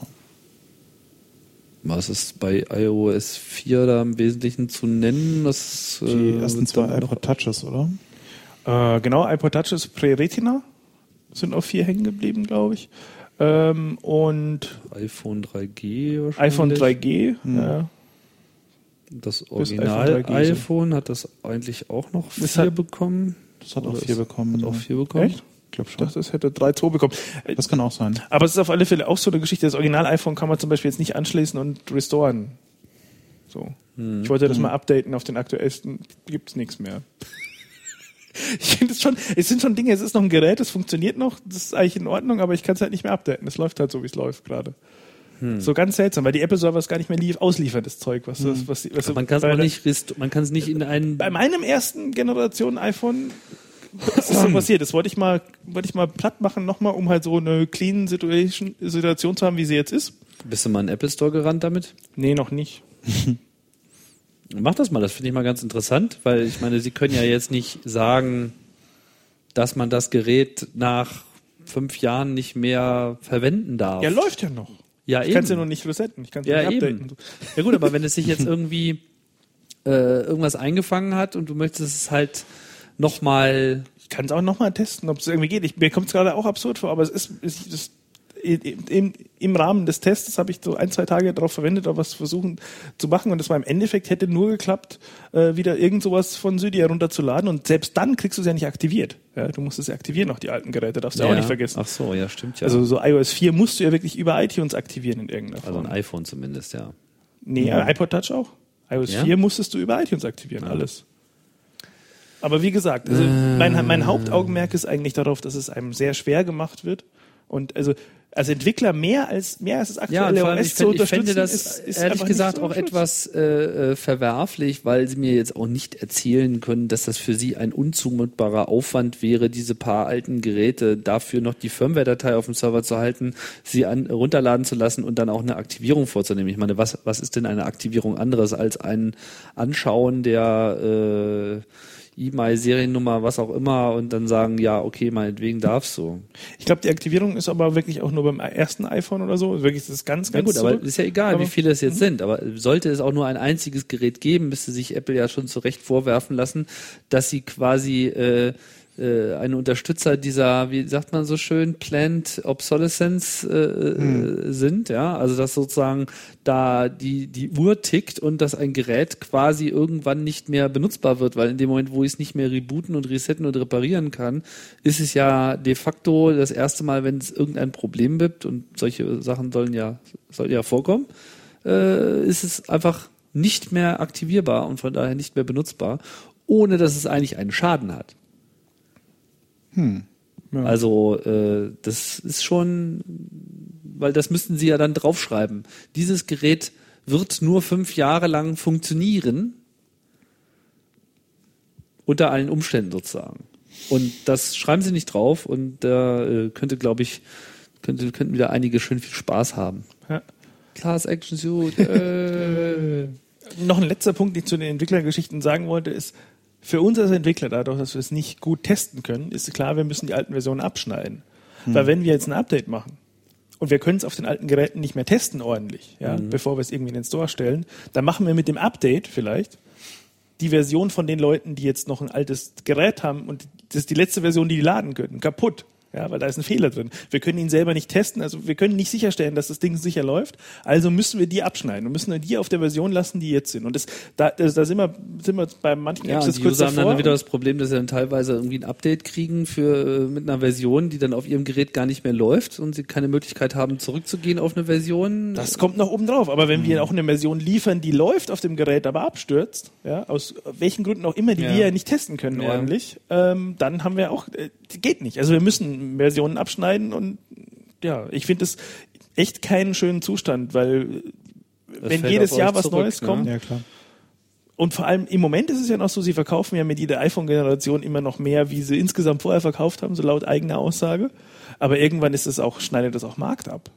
Was ist bei iOS 4 da im Wesentlichen zu nennen? Die ersten zwei iPod Touches, oder? Genau, iPod Touches Pre-Retina sind auf 4 hängen geblieben, glaube ich. Und iPhone 3G wahrscheinlich. iPhone 3G, ja. Das Original-iPhone hat das eigentlich auch noch 4 bekommen? Das hat auch 4 bekommen. Hat auch 4 bekommen? Echt? Ich glaube schon. Ich dachte, es hätte 3.2 bekommen. Das kann auch sein. Aber es ist auf alle Fälle auch so eine Geschichte. Das Original-iPhone kann man zum Beispiel jetzt nicht anschließen und restoren. So. Ich wollte das mal updaten auf den aktuellsten. Gibt's nichts mehr. Ich finde es sind schon Dinge, es ist noch ein Gerät, es funktioniert noch, das ist eigentlich in Ordnung, aber ich kann es halt nicht mehr updaten. Es läuft halt so, wie es läuft gerade. So ganz seltsam, weil die Apple-Server gar nicht mehr ausliefern, das Zeug. Man kann es nicht in einen... Bei meinem ersten Generation iPhone ist das so passiert. Das wollte ich mal platt machen nochmal, um halt so eine clean Situation zu haben, wie sie jetzt ist. Bist du mal in den Apple Store gerannt damit? Nee, noch nicht. Mach das mal, das finde ich mal ganz interessant, weil ich meine, Sie können ja jetzt nicht sagen, dass man das Gerät nach 5 Jahren nicht mehr verwenden darf. Ja, läuft ja noch. Ja, ich kann es ja noch nicht resetten, ich kann es nicht updaten. Eben. Ja gut, aber wenn es sich jetzt irgendwie irgendwas eingefangen hat und du möchtest es halt nochmal... Ich kann es auch nochmal testen, ob es irgendwie geht. Mir kommt es gerade auch absurd vor, aber es ist im Rahmen des Tests habe ich so 1-2 Tage darauf verwendet, auch was versuchen zu machen und das war im Endeffekt, hätte nur geklappt, wieder irgend sowas von Cydia runterzuladen und selbst dann kriegst du es ja nicht aktiviert. Ja, du musst es ja aktivieren, auch die alten Geräte, darfst du auch nicht vergessen. Ach so, ja, stimmt ja. Also so iOS 4 musst du ja wirklich über iTunes aktivieren in irgendeiner Form. Also ein iPhone zumindest, ja. Nee, iPod Touch auch. iOS 4 musstest du über iTunes aktivieren, alles. Aber wie gesagt, also mein Hauptaugenmerk ist eigentlich darauf, dass es einem sehr schwer gemacht wird. Und also als Entwickler mehr als das aktuelle OS zu unterstützen. Ich fände das ehrlich gesagt auch etwas verwerflich, weil sie mir jetzt auch nicht erzählen können, dass das für sie ein unzumutbarer Aufwand wäre, diese paar alten Geräte dafür noch die Firmware-Datei auf dem Server zu halten, sie runterladen zu lassen und dann auch eine Aktivierung vorzunehmen. Ich meine, was ist denn eine Aktivierung anderes als ein Anschauen der E-Mail-Seriennummer, was auch immer, und dann sagen, ja, okay, meinetwegen darf's so. Ich glaube, die Aktivierung ist aber wirklich auch nur beim ersten iPhone oder so. Wirklich das ganz gut, zurück. aber ist ja egal, wie viele es jetzt sind. Aber sollte es auch nur ein einziges Gerät geben, müsste sich Apple ja schon zu Recht vorwerfen lassen, dass sie quasi ein Unterstützer dieser, wie sagt man so schön, Planned Obsolescence sind, ja, also dass sozusagen da die Uhr tickt und dass ein Gerät quasi irgendwann nicht mehr benutzbar wird, weil in dem Moment, wo ich es nicht mehr rebooten und resetten und reparieren kann, ist es ja de facto das erste Mal, wenn es irgendein Problem gibt, und solche Sachen sollten ja vorkommen, ist es einfach nicht mehr aktivierbar und von daher nicht mehr benutzbar, ohne dass es eigentlich einen Schaden hat. Ja. Also das ist schon, weil das müssten sie ja dann draufschreiben. Dieses Gerät wird nur 5 Jahre lang funktionieren, unter allen Umständen sozusagen. Und das schreiben sie nicht drauf, und da könnten wieder einige schön viel Spaß haben. Ja. Class Action Suit. Noch ein letzter Punkt, den ich zu den Entwicklergeschichten sagen wollte, ist, für uns als Entwickler, dadurch, dass wir es nicht gut testen können, ist klar, wir müssen die alten Versionen abschneiden. Weil wenn wir jetzt ein Update machen und wir können es auf den alten Geräten nicht mehr testen ordentlich, ja, bevor wir es irgendwie in den Store stellen, dann machen wir mit dem Update vielleicht die Version von den Leuten, die jetzt noch ein altes Gerät haben, und das ist die letzte Version, die laden können, kaputt. Ja, weil da ist ein Fehler drin. Wir können ihn selber nicht testen, also wir können nicht sicherstellen, dass das Ding sicher läuft. Also müssen wir die abschneiden und müssen die auf der Version lassen, die jetzt sind. Und da sind wir bei manchen Apps jetzt kurz davor. Die User haben dann wieder das Problem, dass sie dann teilweise irgendwie ein Update kriegen mit einer Version, die dann auf ihrem Gerät gar nicht mehr läuft und sie keine Möglichkeit haben, zurückzugehen auf eine Version. Das kommt noch oben drauf. Aber wenn wir auch eine Version liefern, die läuft auf dem Gerät, aber abstürzt, ja, aus welchen Gründen auch immer, die wir ja nicht testen können ordentlich, dann haben wir auch, geht nicht. Also wir müssen Versionen abschneiden, und ja, ich finde das echt keinen schönen Zustand, weil wenn jedes Jahr was Neues kommt, ja, klar. Und vor allem im Moment ist es ja noch so, sie verkaufen ja mit jeder iPhone-Generation immer noch mehr, wie sie insgesamt vorher verkauft haben, so laut eigener Aussage. Aber irgendwann schneidet das auch Markt ab.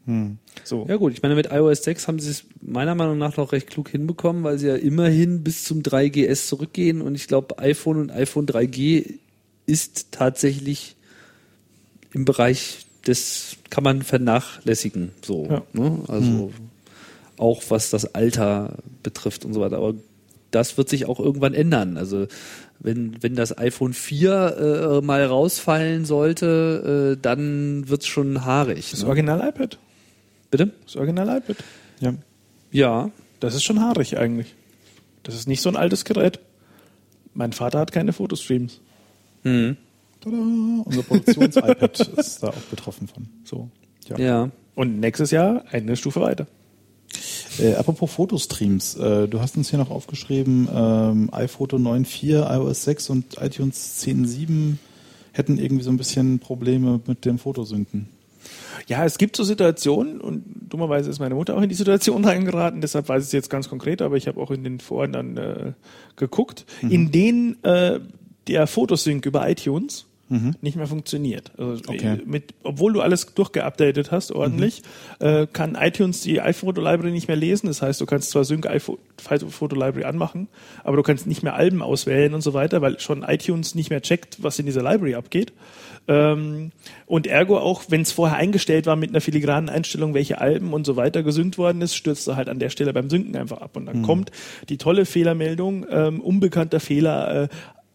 So. Ja gut, ich meine, mit iOS 6 haben sie es meiner Meinung nach noch recht klug hinbekommen, weil sie ja immerhin bis zum 3GS zurückgehen, und ich glaube, iPhone und iPhone 3G ist tatsächlich im Bereich des, kann man vernachlässigen, so, ja. Ne? Also auch was das Alter betrifft und so weiter, aber das wird sich auch irgendwann ändern. Also wenn das iPhone 4 mal rausfallen sollte, dann wird's schon haarig. Das Original-iPad. Bitte? Das Original-iPad. Ja. Das ist schon haarig eigentlich. Das ist nicht so ein altes Gerät. Mein Vater hat keine Fotostreams. Tada, unser Produktions-iPad ist da auch betroffen von. So, ja. Und nächstes Jahr eine Stufe weiter. Apropos Fotostreams, du hast uns hier noch aufgeschrieben, iPhoto 9.4, iOS 6 und iTunes 10.7 hätten irgendwie so ein bisschen Probleme mit dem Fotosynken. Ja, es gibt so Situationen, und dummerweise ist meine Mutter auch in die Situation reingeraten, deshalb weiß ich es jetzt ganz konkret, aber ich habe auch in den Foren dann geguckt, in denen der Fotosync über iTunes nicht mehr funktioniert. Also obwohl du alles durchgeupdatet hast ordentlich, kann iTunes die iPhoto-Library nicht mehr lesen. Das heißt, du kannst zwar Sync iPhoto-Library anmachen, aber du kannst nicht mehr Alben auswählen und so weiter, weil schon iTunes nicht mehr checkt, was in dieser Library abgeht. Und ergo auch, wenn es vorher eingestellt war mit einer filigranen Einstellung, welche Alben und so weiter gesynkt worden ist, stürzt er halt an der Stelle beim Synken einfach ab. Und dann kommt die tolle Fehlermeldung, unbekannter Fehler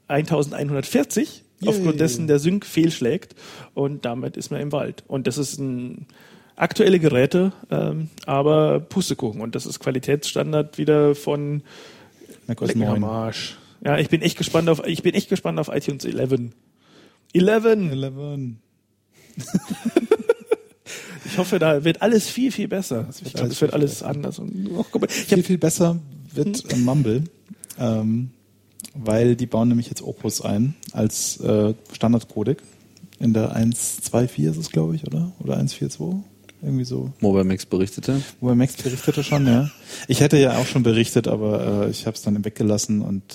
1140, aufgrund dessen der Sync fehlschlägt, und damit ist man im Wald. Und das ist aktuelle Geräte, aber Pustekuchen, und das ist Qualitätsstandard wieder von macOS 9. Marsch. Ja, ich bin echt gespannt auf iTunes 11. 11. Ich hoffe, da wird alles viel, viel besser. Ich glaube, es wird alles anders. Und viel besser wird Mumble. Weil die bauen nämlich jetzt Opus ein als Standardcodec. In der 1.2.4 ist es, glaube ich, oder? Oder 1.4.2? Irgendwie so. Mobile Max berichtete. Mobile Max berichtete schon, ja. Ich hätte ja auch schon berichtet, aber ich habe es dann weggelassen und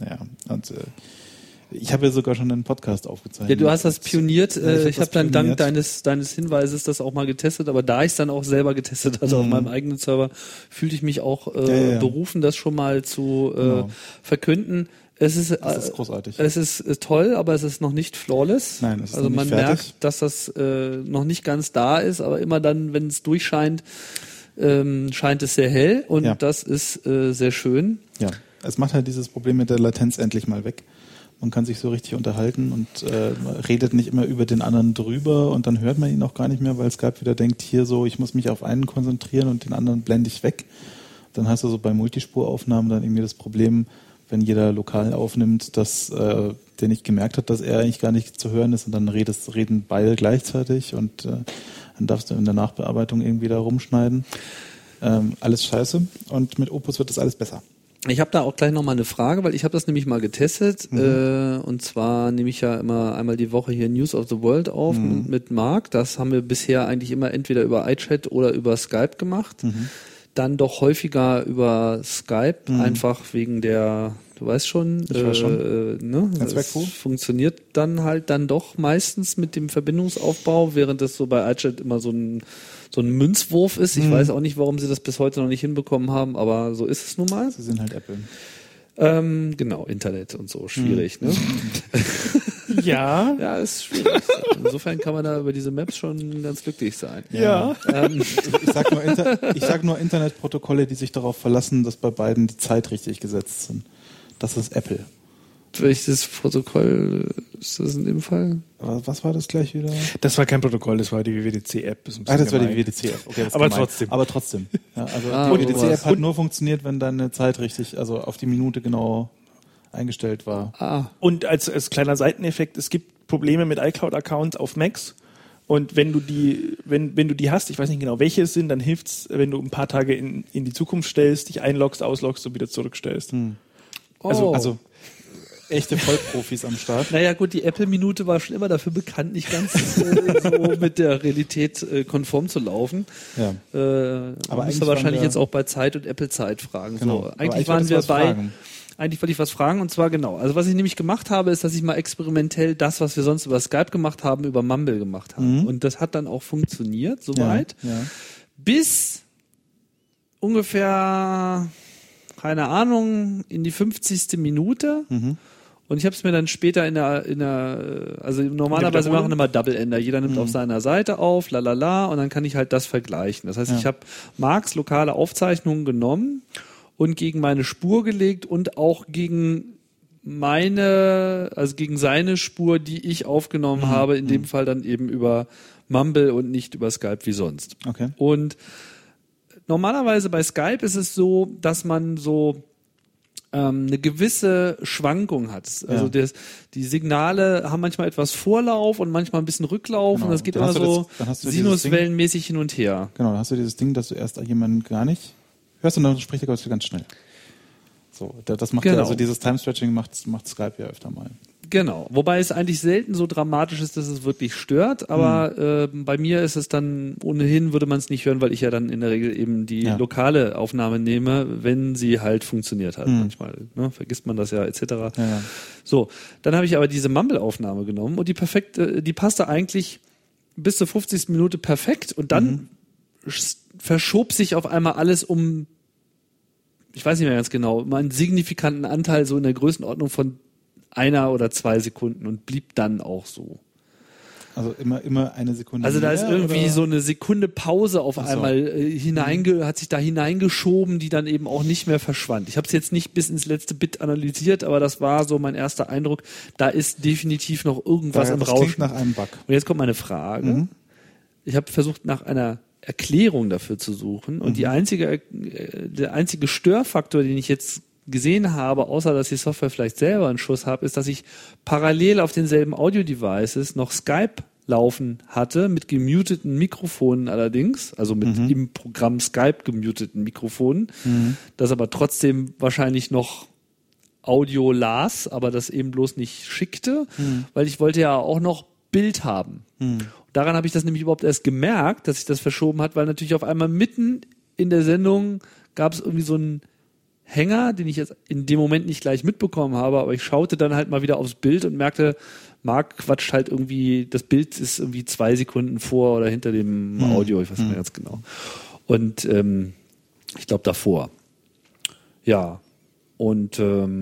ich habe ja sogar schon einen Podcast aufgezeichnet. Ja, du hast das pioniert. Ich habe dann dank pioniert. deines Hinweises das auch mal getestet, aber da ich es dann auch selber getestet hatte auf meinem eigenen Server, fühlte ich mich auch berufen, das schon mal zu verkünden. Das ist großartig. Es ist toll, aber es ist noch nicht flawless. Nein, es ist also noch man nicht fertig. merkt, dass das noch nicht ganz da ist, aber immer dann, wenn es durchscheint, scheint es sehr hell und das ist sehr schön. Ja, es macht halt dieses Problem mit der Latenz endlich mal weg. Man kann sich so richtig unterhalten und redet nicht immer über den anderen drüber und dann hört man ihn auch gar nicht mehr, weil Skype wieder denkt, hier so, ich muss mich auf einen konzentrieren und den anderen blende ich weg. Dann hast du so bei Multispuraufnahmen dann irgendwie das Problem, wenn jeder lokal aufnimmt, dass der nicht gemerkt hat, dass er eigentlich gar nicht zu hören ist und dann reden beide gleichzeitig und dann darfst du in der Nachbearbeitung irgendwie da rumschneiden. Alles scheiße und mit Opus wird das alles besser. Ich habe da auch gleich nochmal eine Frage, weil ich habe das nämlich mal getestet und zwar nehme ich ja immer einmal die Woche hier News of the World auf mit Marc. Das haben wir bisher eigentlich immer entweder über iChat oder über Skype gemacht. Dann doch häufiger über Skype, einfach wegen der, du weißt schon, ne? Das funktioniert dann halt dann doch meistens mit dem Verbindungsaufbau, während das so bei iChat immer so ein Münzwurf ist. Ich weiß auch nicht, warum sie das bis heute noch nicht hinbekommen haben, aber so ist es nun mal. Sie sind halt Apple. Genau, Internet und so, schwierig, ne? Ja. Ja, ist schwierig. Insofern kann man da über diese Maps schon ganz glücklich sein. Ja. Ich sag nur Internetprotokolle, die sich darauf verlassen, dass bei beiden die Zeit richtig gesetzt sind. Das ist Apple. Welches Protokoll ist das in dem Fall? Was war das gleich wieder? Das war kein Protokoll, das war die WWDC-App. Das war die WWDC-App. Okay, aber trotzdem. Aber trotzdem. Ja, also die WWDC-App hat nur funktioniert, wenn deine Zeit richtig, also auf die Minute genau eingestellt war. Und als kleiner Seiteneffekt, es gibt Probleme mit iCloud-Accounts auf Macs. Und wenn du die hast, ich weiß nicht genau, welche es sind, dann hilft's, wenn du ein paar Tage in die Zukunft stellst, dich einloggst, ausloggst und wieder zurückstellst. Also echte Vollprofis am Start. Naja gut, die Apple-Minute war schon immer dafür bekannt, nicht ganz so mit der Realität konform zu laufen. Ja. Aber musst du wahrscheinlich jetzt auch bei Zeit und Apple-Zeit fragen. Genau. So, eigentlich waren wir eigentlich wollte ich was fragen und zwar genau. Also was ich nämlich gemacht habe, ist, dass ich mal experimentell das, was wir sonst über Skype gemacht haben, über Mumble gemacht habe. Und das hat dann auch funktioniert, soweit. Ja. Bis ungefähr, keine Ahnung, in die 50. Minute. Und ich habe es mir dann später also normalerweise machen immer Double-Ender. Jeder nimmt auf seiner Seite auf, lalala, und dann kann ich halt das vergleichen. Das heißt, ich habe Marks lokale Aufzeichnungen genommen und gegen meine Spur gelegt und auch gegen gegen seine Spur, die ich aufgenommen habe, in dem Fall dann eben über Mumble und nicht über Skype wie sonst. Okay. Und normalerweise bei Skype ist es so, dass man so eine gewisse Schwankung hat. Also die Signale haben manchmal etwas Vorlauf und manchmal ein bisschen Rücklauf und das geht immer so sinuswellenmäßig hin und her. Genau, dann hast du dieses Ding, dass du erst jemanden gar nicht hörst und dann spricht der ganz schnell. So, das macht also dieses Time-Stretching macht Skype ja öfter mal. Genau, wobei es eigentlich selten so dramatisch ist, dass es wirklich stört, aber bei mir ist es dann, ohnehin würde man es nicht hören, weil ich ja dann in der Regel eben die lokale Aufnahme nehme, wenn sie halt funktioniert hat. Manchmal vergisst man das ja etc. Ja. So, dann habe ich aber diese Mumble-Aufnahme genommen und die passte eigentlich bis zur 50. Minute perfekt und dann verschob sich auf einmal alles um, ich weiß nicht mehr ganz genau, mal einen signifikanten Anteil so in der Größenordnung von 1 oder 2 Sekunden und blieb dann auch so. Also immer eine Sekunde. Also da mehr, ist irgendwie oder? so eine Sekunde Pause auf einmal hat sich da hineingeschoben, die dann eben auch nicht mehr verschwand. Ich habe es jetzt nicht bis ins letzte Bit analysiert, aber das war so mein erster Eindruck. Da ist definitiv noch irgendwas im Rauschen. Das klingt nach einem Bug. Und jetzt kommt meine Frage. Ich habe versucht, nach einer Erklärung dafür zu suchen und der einzige Störfaktor, den ich jetzt gesehen habe, außer dass die Software vielleicht selber einen Schuss hat, ist, dass ich parallel auf denselben Audio-Devices noch Skype laufen hatte, mit gemuteten Mikrofonen allerdings, also mit im Programm Skype gemuteten Mikrofonen, das aber trotzdem wahrscheinlich noch Audio las, aber das eben bloß nicht schickte, weil ich wollte ja auch noch Bild haben. Daran habe ich das nämlich überhaupt erst gemerkt, dass sich das verschoben hat, weil natürlich auf einmal mitten in der Sendung gab es irgendwie so einen Hänger, den ich jetzt in dem Moment nicht gleich mitbekommen habe, aber ich schaute dann halt mal wieder aufs Bild und merkte, Marc quatscht halt irgendwie, das Bild ist irgendwie 2 Sekunden vor oder hinter dem Audio, ich weiß nicht mehr ganz genau. Und ich glaube davor. Ja, und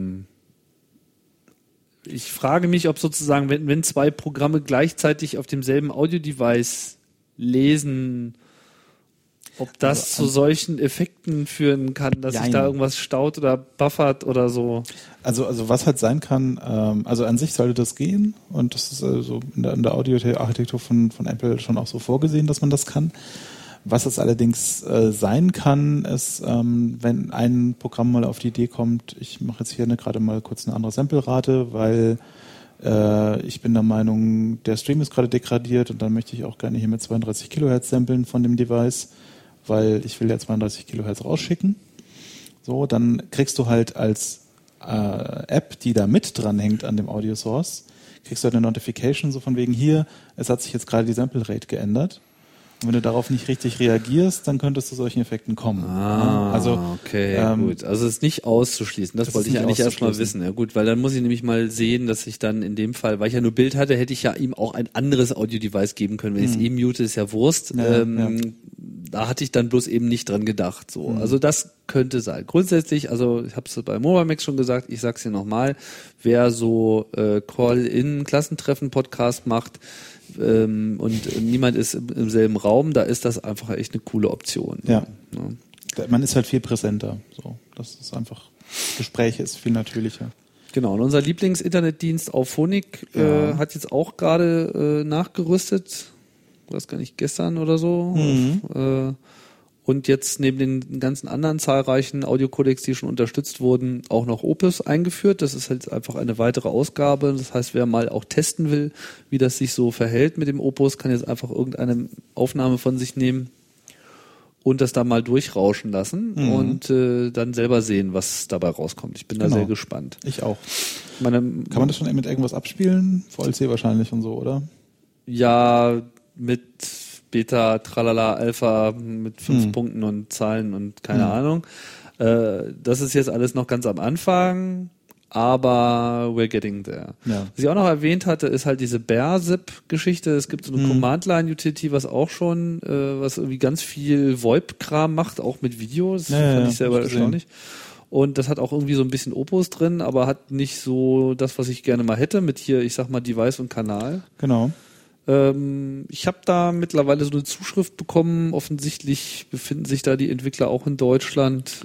ich frage mich, ob sozusagen, wenn 2 Programme gleichzeitig auf demselben Audio-Device lesen, ob das zu solchen Effekten führen kann, dass sich da irgendwas staut oder buffert oder so. Also was halt sein kann, also an sich sollte das gehen und das ist also in der Audio-Architektur von Apple schon auch so vorgesehen, dass man das kann. Was es allerdings sein kann, ist, wenn ein Programm mal auf die Idee kommt, ich mache jetzt hier gerade mal kurz eine andere Samplerate, weil ich bin der Meinung, der Stream ist gerade degradiert und dann möchte ich auch gerne hier mit 32 Kilohertz samplen von dem Device, weil ich will ja 32 Kilohertz rausschicken. So, dann kriegst du halt als App, die da mit dran hängt an dem Audio Source, kriegst du halt eine Notification so von wegen hier, es hat sich jetzt gerade die Sample Rate geändert. Und wenn du darauf nicht richtig reagierst, dann könnte es zu solchen Effekten kommen. Also, okay, gut. Also es ist nicht auszuschließen. Das wollte ich eigentlich erstmal wissen. Ja gut, weil dann muss ich nämlich mal sehen, dass ich dann in dem Fall, weil ich ja nur Bild hatte, hätte ich ja ihm auch ein anderes Audio-Device geben können. Wenn ich es mute, ist ja Wurst. Da hatte ich dann bloß eben nicht dran gedacht. So, also das könnte sein. Grundsätzlich, also ich habe es bei Mobimax schon gesagt, ich sag's hier nochmal, wer so Call-in-Klassentreffen-Podcast macht, und niemand ist im selben Raum, da ist das einfach echt eine coole Option. Ja. Man ist halt viel präsenter. So, das ist einfach, Gespräche ist viel natürlicher. Genau, und unser Lieblings-Internetdienst Auphonic hat jetzt auch gerade nachgerüstet, ich weiß gar nicht, gestern oder so. Und jetzt neben den ganzen anderen zahlreichen Audiocodecs, die schon unterstützt wurden, auch noch Opus eingeführt. Das ist halt einfach eine weitere Ausgabe. Das heißt, wer mal auch testen will, wie das sich so verhält mit dem Opus, kann jetzt einfach irgendeine Aufnahme von sich nehmen und das da mal durchrauschen lassen und dann selber sehen, was dabei rauskommt. Ich bin da sehr gespannt. Ich auch. Kann man das schon mit irgendwas abspielen? VLC wahrscheinlich und so, oder? Ja, mit Beta, Tralala, Alpha mit 5 Punkten und Zahlen und keine Ahnung. Das ist jetzt alles noch ganz am Anfang, aber we're getting there. Ja. Was ich auch noch erwähnt hatte, ist halt diese Bear-Zip-Geschichte. Es gibt so eine Command-Line-Utility, was auch schon, was irgendwie ganz viel VoIP-Kram macht, auch mit Video. Das fand ich selber erstaunlich. Und das hat auch irgendwie so ein bisschen Opus drin, aber hat nicht so das, was ich gerne mal hätte, mit hier, ich sag mal, Device und Kanal. Genau. Ich habe da mittlerweile so eine Zuschrift bekommen. Offensichtlich befinden sich da die Entwickler auch in Deutschland.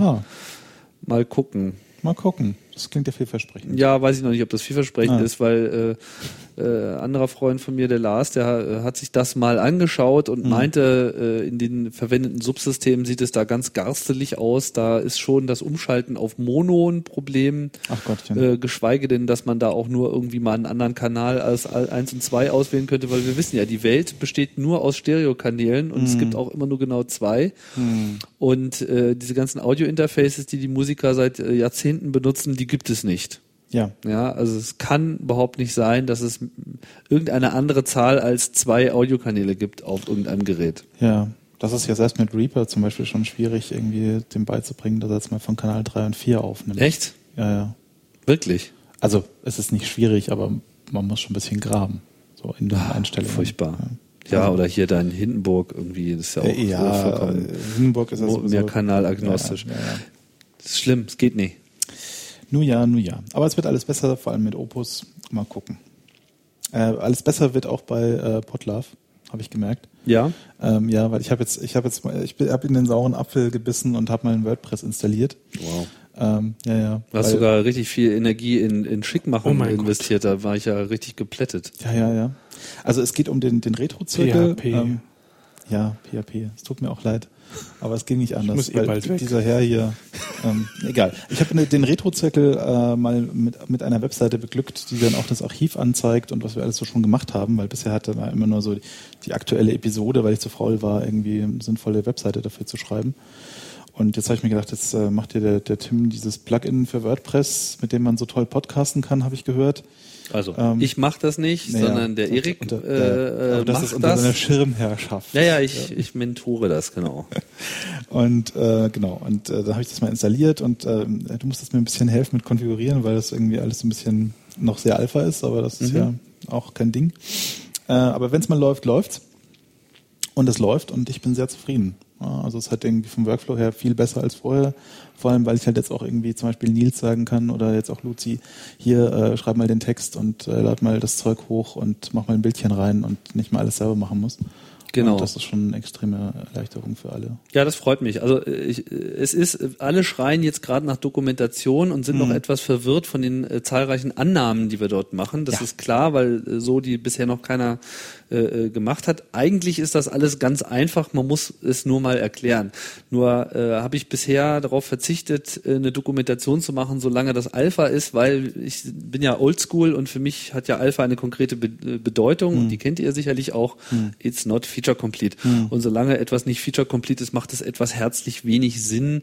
Mal gucken. Das klingt ja vielversprechend. Ja, weiß ich noch nicht, ob das vielversprechend ist, weil anderer Freund von mir, der Lars, der hat sich das mal angeschaut und meinte, in den verwendeten Subsystemen sieht es da ganz garstelig aus. Da ist schon das Umschalten auf Mono ein Problem. Ach Gottchen. Geschweige denn, dass man da auch nur irgendwie mal einen anderen Kanal als 1 und 2 auswählen könnte, weil wir wissen ja, die Welt besteht nur aus Stereokanälen und es gibt auch immer nur genau 2. Und diese ganzen Audio-Interfaces, die Musiker seit Jahrzehnten benutzen, die gibt es nicht. Ja, also es kann überhaupt nicht sein, dass es irgendeine andere Zahl als 2 Audiokanäle gibt auf irgendeinem Gerät. Ja, das ist ja selbst mit Reaper zum Beispiel schon schwierig, irgendwie dem beizubringen, dass er jetzt mal von Kanal 3 und 4 aufnimmt. Echt? Ja. Wirklich? Also es ist nicht schwierig, aber man muss schon ein bisschen graben, so in den Einstellungen. Furchtbar. Ja, oder hier dein Hindenburg irgendwie, das ist ja auch vollkommen Hindenburg ist ja mehr kanalagnostisch. Ja. Das ist schlimm, es geht nicht. Nun ja. Aber es wird alles besser, vor allem mit Opus. Mal gucken. Alles besser wird auch bei Podlove, habe ich gemerkt. Ja? Weil ich habe in den sauren Apfel gebissen und habe mal ein WordPress installiert. Wow. Du hast sogar richtig viel Energie in Schickmachen investiert, da war ich ja richtig geplättet. Ja. Also es geht um den Retro-Zirkel. PHP. PHP. Es tut mir auch leid. Aber es ging nicht anders, weil bald dieser Herr hier, egal. Ich habe den Retro-Zirkel mal mit einer Webseite beglückt, die dann auch das Archiv anzeigt und was wir alles so schon gemacht haben, weil bisher hatte man immer nur so die aktuelle Episode, weil ich zu faul war, irgendwie eine sinnvolle Webseite dafür zu schreiben. Und jetzt habe ich mir gedacht, jetzt macht dir der Tim dieses Plugin für WordPress, mit dem man so toll podcasten kann, habe ich gehört. Also ich mache das nicht, sondern der Erik aber das macht ist unter das. seiner Schirmherrschaft. Ja, ich mentore das, genau. Und da habe ich das mal installiert und du musstest mir ein bisschen helfen mit konfigurieren, weil das irgendwie alles so ein bisschen noch sehr Alpha ist, aber das ist ja auch kein Ding. Aber wenn es mal läuft, läuft's. Und es läuft und ich bin sehr zufrieden. Ja, also es hat irgendwie vom Workflow her viel besser als vorher. Vor allem, weil ich halt jetzt auch irgendwie zum Beispiel Nils sagen kann oder jetzt auch Luzi, hier schreib mal den Text und lad mal das Zeug hoch und mach mal ein Bildchen rein und nicht mal alles selber machen muss. Genau. Und das ist schon eine extreme Erleichterung für alle. Ja, das freut mich. Also alle schreien jetzt gerade nach Dokumentation und sind noch etwas verwirrt von den zahlreichen Annahmen, die wir dort machen. Das ist klar, weil so die bisher noch keiner gemacht hat. Eigentlich ist das alles ganz einfach, man muss es nur mal erklären. Nur habe ich bisher darauf verzichtet, eine Dokumentation zu machen, solange das Alpha ist, weil ich bin ja oldschool und für mich hat ja Alpha eine konkrete Bedeutung und die kennt ihr sicherlich auch. It's not feature complete. Und solange etwas nicht feature complete ist, macht es etwas herzlich wenig Sinn,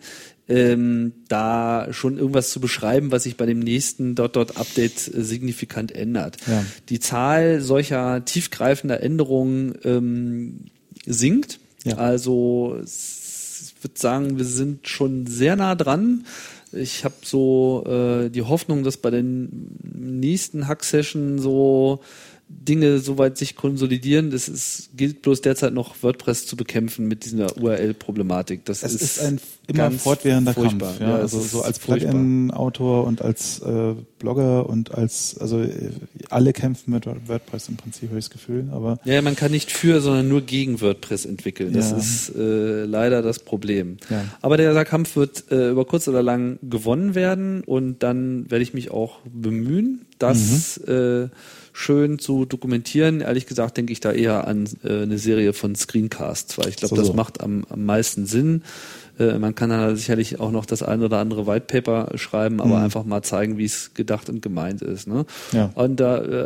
da schon irgendwas zu beschreiben, was sich bei dem nächsten Update signifikant ändert. Ja. Die Zahl solcher tiefgreifender Änderungen sinkt. Ja. Also ich würde sagen, wir sind schon sehr nah dran. Ich habe so die Hoffnung, dass bei den nächsten Hack-Session so Dinge soweit sich konsolidieren. Gilt bloß derzeit noch WordPress zu bekämpfen mit dieser URL-Problematik. Es ist ein immer fortwährender Kampf. Ja, also so als Plugin-Autor und als Blogger und alle kämpfen mit WordPress im Prinzip, habe ich das Gefühl. Aber ja, man kann nicht für, sondern nur gegen WordPress entwickeln. Das ist leider das Problem. Ja. Aber der Kampf wird über kurz oder lang gewonnen werden und dann werde ich mich auch bemühen, das schön zu dokumentieren. Ehrlich gesagt denke ich da eher an eine Serie von Screencasts, weil ich glaube, das macht am meisten Sinn. Man kann da sicherlich auch noch das ein oder andere White Paper schreiben, aber einfach mal zeigen, wie es gedacht und gemeint ist. Ne? Ja. Und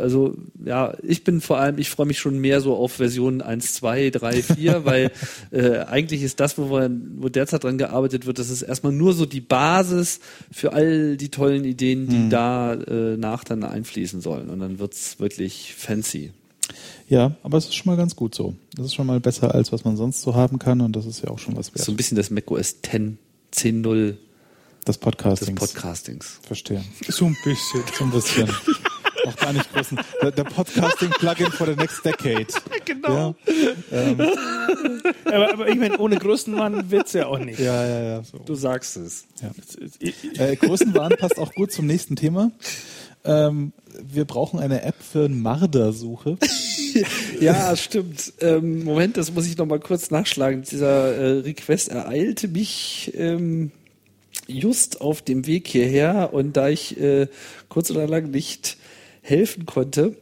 ich freue mich schon mehr so auf Versionen 1, 2, 3, 4, weil eigentlich ist das, wo derzeit dran gearbeitet wird, das ist erstmal nur so die Basis für all die tollen Ideen, die da nach dann einfließen sollen. Und dann wird's wirklich fancy. Ja, aber es ist schon mal ganz gut so. Das ist schon mal besser, als was man sonst so haben kann und das ist ja auch schon was wert. So ein bisschen das macOS 10.0 des Podcastings. Verstehe. So ein bisschen. Auch gar nicht großen. Der Podcasting-Plugin for the next decade. Genau. Ja, aber ich meine, ohne Größenwahn wird's ja auch nicht. Ja. So. Du sagst es. Ja. Größenwahn passt auch gut zum nächsten Thema. Wir brauchen eine App für Mardersuche. Ja, stimmt. Moment, das muss ich noch mal kurz nachschlagen. Dieser Request ereilte mich just auf dem Weg hierher und da ich kurz oder lang nicht helfen konnte,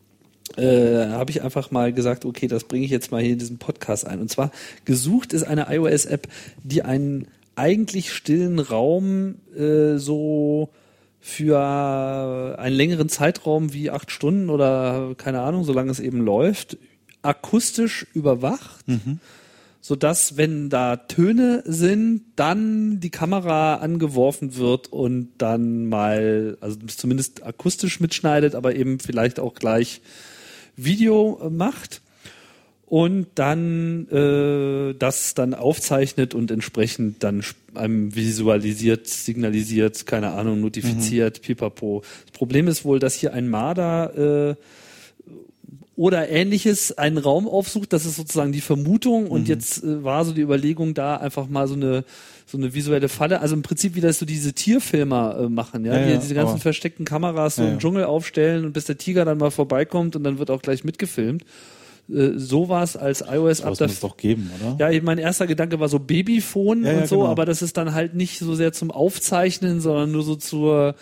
habe ich einfach mal gesagt, okay, das bringe ich jetzt mal hier in diesen Podcast ein. Und zwar gesucht ist eine iOS-App, die einen eigentlich stillen Raum so für einen längeren Zeitraum wie 8 Stunden oder keine Ahnung, solange es eben läuft, akustisch überwacht, sodass, wenn da Töne sind, dann die Kamera angeworfen wird und dann mal, also zumindest akustisch mitschneidet, aber eben vielleicht auch gleich Video macht. Und dann das dann aufzeichnet und entsprechend dann einem visualisiert, signalisiert, keine Ahnung, notifiziert, pipapo. Das Problem ist wohl, dass hier ein Marder oder Ähnliches einen Raum aufsucht. Das ist sozusagen die Vermutung. Und jetzt war so die Überlegung, da einfach mal so eine visuelle Falle. Also im Prinzip, wie das so diese Tierfilmer machen, die diese ganzen versteckten Kameras so im Dschungel aufstellen und bis der Tiger dann mal vorbeikommt und dann wird auch gleich mitgefilmt. Sowas als iOS-App. Das muss es doch geben, oder? Ja, mein erster Gedanke war so Babyphone und so, genau. Aber das ist dann halt nicht so sehr zum Aufzeichnen, sondern nur so zur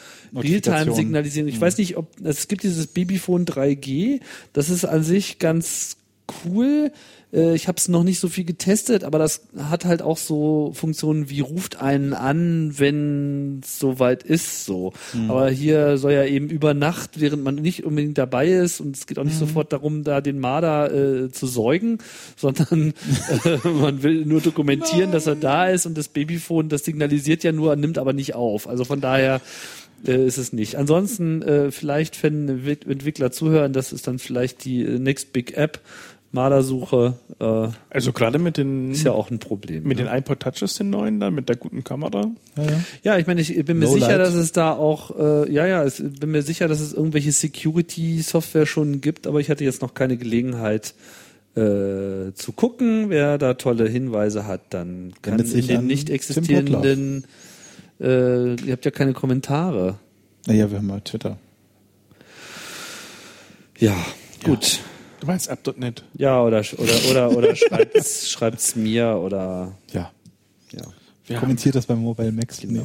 Realtime-Signalisierung. Ich weiß nicht, es gibt dieses Babyphone 3G, das ist an sich ganz cool. Ich habe es noch nicht so viel getestet, aber das hat halt auch so Funktionen wie ruft einen an, wenn es soweit ist. So. Aber hier soll ja eben über Nacht, während man nicht unbedingt dabei ist, und es geht auch nicht sofort darum, da den Marder zu säugen, sondern man will nur dokumentieren, dass er da ist, und das Babyphone, das signalisiert ja nur, nimmt aber nicht auf. Also von daher ist es nicht. Ansonsten vielleicht, wenn Entwickler zuhören, das ist dann vielleicht die Next Big App, Mardersuche. Also gerade mit den ist ja auch ein Problem. Mit den iPod Touches, den neuen da, mit der guten Kamera. Ja, ich meine, ich bin mir sicher, dass es da auch, bin mir sicher, dass es irgendwelche Security-Software schon gibt, aber ich hatte jetzt noch keine Gelegenheit zu gucken. Wer da tolle Hinweise hat, dann kann in den nicht existierenden, ihr habt ja keine Kommentare. Naja, wir haben mal Twitter. Ja, gut. Du meinst app.net? Ja, oder schreibt's mir oder ja. Kommentiert das beim Mobile Max. Genau.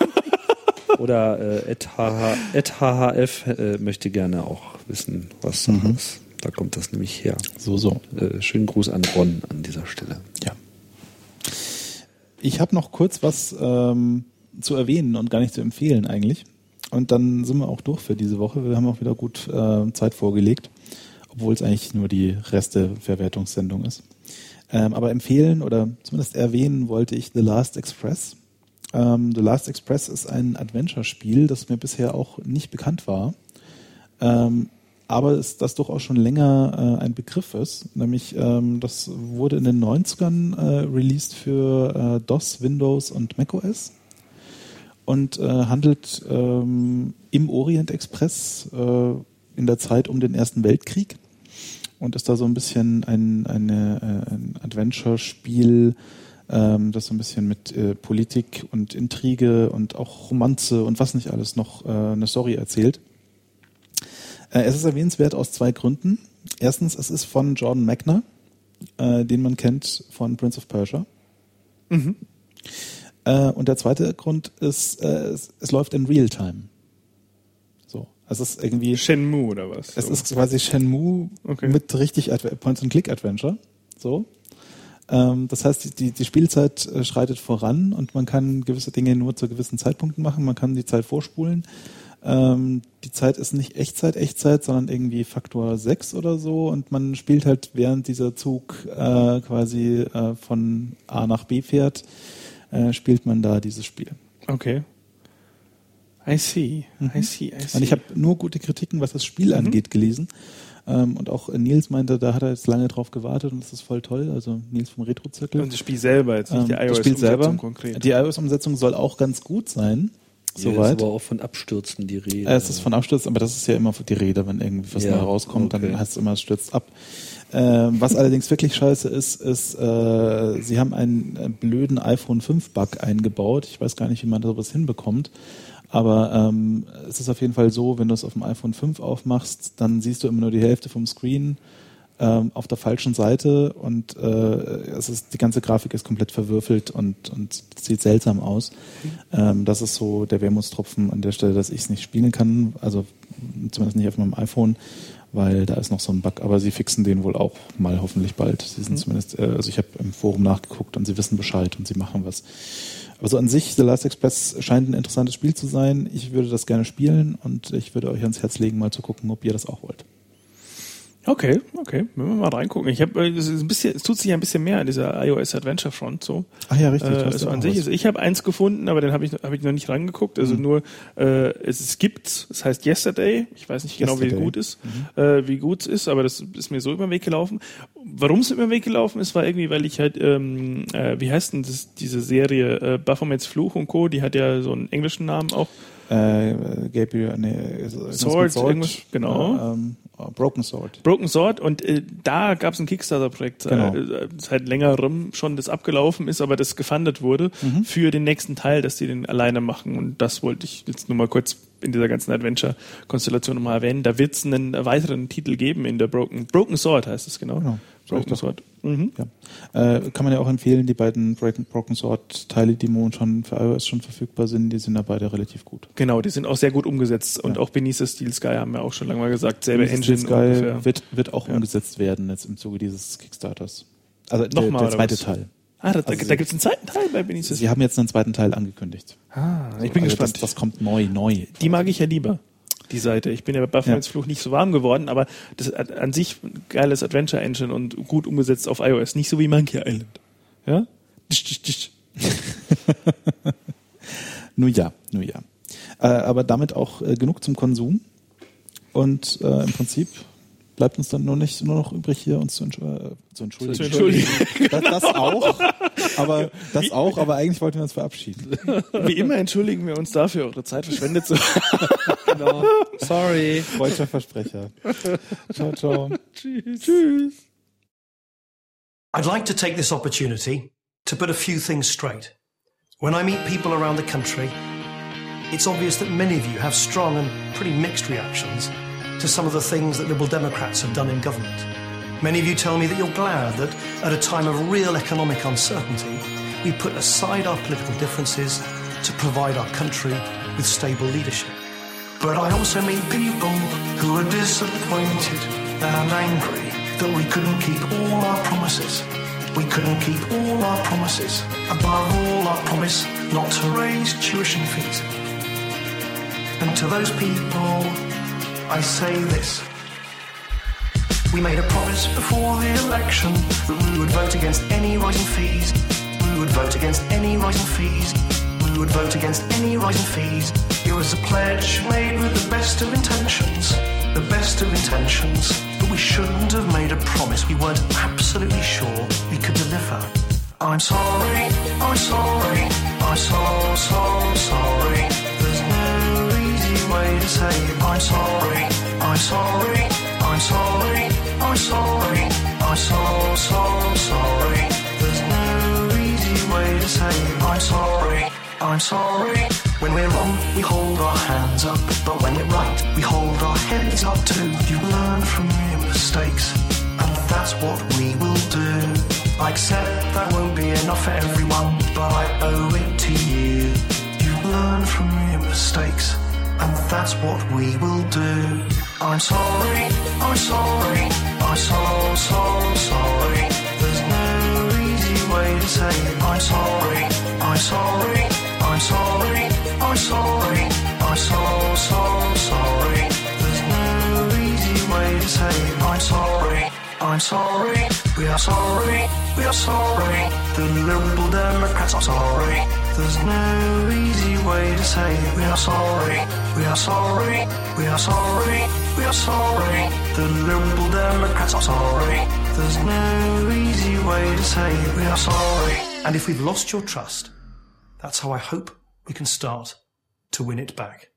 Oder @hhf möchte gerne auch wissen, was Sache ist. Da kommt das nämlich her. So. Schönen Gruß an Ron an dieser Stelle. Ja. Ich habe noch kurz was zu erwähnen und gar nicht zu empfehlen eigentlich. Und dann sind wir auch durch für diese Woche. Wir haben auch wieder gut Zeit vorgelegt, obwohl es eigentlich nur die Reste-Verwertungssendung ist. Aber empfehlen oder zumindest erwähnen wollte ich The Last Express. The Last Express ist ein Adventure-Spiel, das mir bisher auch nicht bekannt war. Aber das durchaus schon länger ein Begriff ist. Nämlich, das wurde in den 90ern released für DOS, Windows und macOS. Und handelt im Orient Express in der Zeit um den Ersten Weltkrieg und ist da so ein bisschen ein Adventure-Spiel, das so ein bisschen mit Politik und Intrige und auch Romanze und was nicht alles noch eine Story erzählt. Es ist erwähnenswert aus 2 Gründen. Erstens, es ist von Jordan Mechner, den man kennt von Prince of Persia. Und der zweite Grund ist, es läuft in Realtime. So, es ist irgendwie Shenmue oder was? Es ist quasi Shenmue mit richtig Point-and-Click-Adventure. So. Das heißt, die Spielzeit schreitet voran und man kann gewisse Dinge nur zu gewissen Zeitpunkten machen. Man kann die Zeit vorspulen. Die Zeit ist nicht Echtzeit, sondern irgendwie Faktor 6 oder so, und man spielt halt, während dieser Zug quasi von A nach B fährt, spielt man da dieses Spiel. Okay. I see. Und ich habe nur gute Kritiken, was das Spiel angeht, gelesen. Und auch Nils meinte, da hat er jetzt lange drauf gewartet und das ist voll toll. Also Nils vom Retro-Zirkel. Und das Spiel selber, jetzt nicht die iOS-Umsetzung konkret. Die iOS-Umsetzung soll auch ganz gut sein. Soweit. Ist aber auch von Abstürzen die Rede. Es ist von Abstürzen, aber das ist ja immer die Rede, wenn irgendwie was neu rauskommt, dann heißt es immer, es stürzt ab. Was allerdings wirklich scheiße ist, sie haben einen blöden iPhone 5 Bug eingebaut. Ich weiß gar nicht, wie man sowas hinbekommt. Aber es ist auf jeden Fall so, wenn du es auf dem iPhone 5 aufmachst, dann siehst du immer nur die Hälfte vom Screen auf der falschen Seite und die ganze Grafik ist komplett verwürfelt und sieht seltsam aus. Das ist so der Wermutstropfen an der Stelle, dass ich es nicht spielen kann, also zumindest nicht auf meinem iPhone, weil da ist noch so ein Bug, aber sie fixen den wohl auch mal hoffentlich bald. Sie sind zumindest, also ich habe im Forum nachgeguckt und sie wissen Bescheid und sie machen was. Also an sich, The Last Express scheint ein interessantes Spiel zu sein. Ich würde das gerne spielen und ich würde euch ans Herz legen, mal zu gucken, ob ihr das auch wollt. Okay, wenn wir mal reingucken. Es tut sich ein bisschen mehr an dieser iOS Adventure Front so. Ach ja, richtig. Also an sich, ich habe eins gefunden, aber den habe ich noch nicht rangeguckt. Also nur, es heißt Yesterday. Ich weiß nicht genau, wie gut es ist, aber das ist mir so über den Weg gelaufen. Warum es über den Weg gelaufen ist, war irgendwie, weil ich halt, wie heißt denn diese Serie, Baphomets Fluch und Co., die hat ja so einen englischen Namen auch. Sword, genau. Broken Sword. Broken Sword, und da gab es ein Kickstarter-Projekt, seit längerem schon, das abgelaufen ist, aber das gefundet wurde für den nächsten Teil, dass die den alleine machen, und das wollte ich jetzt nur mal kurz in dieser ganzen Adventure-Konstellation nochmal erwähnen. Da wird es einen weiteren Titel geben in der Broken Sword heißt es, genau. Broken Sword. Ja. Kann man ja auch empfehlen, die beiden Broken Sword Teile, die momentan für iOS schon verfügbar sind, die sind da beide relativ gut. Genau, die sind auch sehr gut umgesetzt und auch Beneath Steel Sky haben wir auch schon lange mal gesagt, selbe Beneath Engine Steel Sky ungefähr. wird auch umgesetzt werden jetzt im Zuge dieses Kickstarters. Also Nochmal, der zweite oder was? Teil. Da gibt es einen zweiten Teil bei Beneath Steel. Sie haben jetzt einen zweiten Teil angekündigt. Ich bin gespannt. Das kommt neu. Die mag ich ja lieber, die Seite. Ich bin ja bei Baphomets Fluch nicht so warm geworden, aber das an sich ein geiles Adventure Engine und gut umgesetzt auf iOS. Nicht so wie Monkey Island. Ja? Nun ja. Aber damit auch genug zum Konsum. Und im Prinzip bleibt uns dann nur noch übrig, hier uns zu entschuldigen. Das auch, aber eigentlich wollten wir uns verabschieden. Wie immer entschuldigen wir uns dafür, eure Zeit verschwendet zu haben. Genau. Sorry. Freudscher Versprecher. Ciao, ciao. Tschüss. I'd like to take this opportunity to put a few things straight. When I meet people around the country, it's obvious that many of you have strong and pretty mixed reactions to some of the things that Liberal Democrats have done in government. Many of you tell me that you're glad that at a time of real economic uncertainty, we put aside our political differences to provide our country with stable leadership. But I also meet people who are disappointed and angry that we couldn't keep all our promises. We couldn't keep all our promises. Above all, our promise not to raise tuition fees. And to those people, I say this. We made a promise before the election that we would vote against any rising fees. We would vote against any rising fees. We would vote against any rising fees. It was a pledge made with the best of intentions. The best of intentions. But we shouldn't have made a promise we weren't absolutely sure we could deliver. I'm sorry, I'm sorry, I'm so sorry. There's no easy way to say it. I'm sorry, I'm sorry, I'm sorry, I'm sorry, I'm so sorry. There's no easy way to say it. I'm sorry, I'm sorry. When we're wrong, we hold our hands up. But when we're right, we hold our heads up too. You learn from your mistakes, and that's what we will do. I accept that won't be enough for everyone, but I owe it to you. You learn from your mistakes, and that's what we will do. I'm sorry, I'm sorry, I'm so sorry. There's no easy way to say it. I'm sorry, I'm sorry, I'm sorry, I'm sorry, I'm so sorry. There's no easy way to say it. I'm sorry, I'm sorry, we are sorry, we are sorry. The Liberal Democrats are sorry. There's no easy way to say it. We are sorry, we are sorry, we are sorry, we are sorry. The Liberal Democrats are sorry. There's no easy way to say it. We are sorry. And if we've lost your trust, that's how I hope we can start to win it back.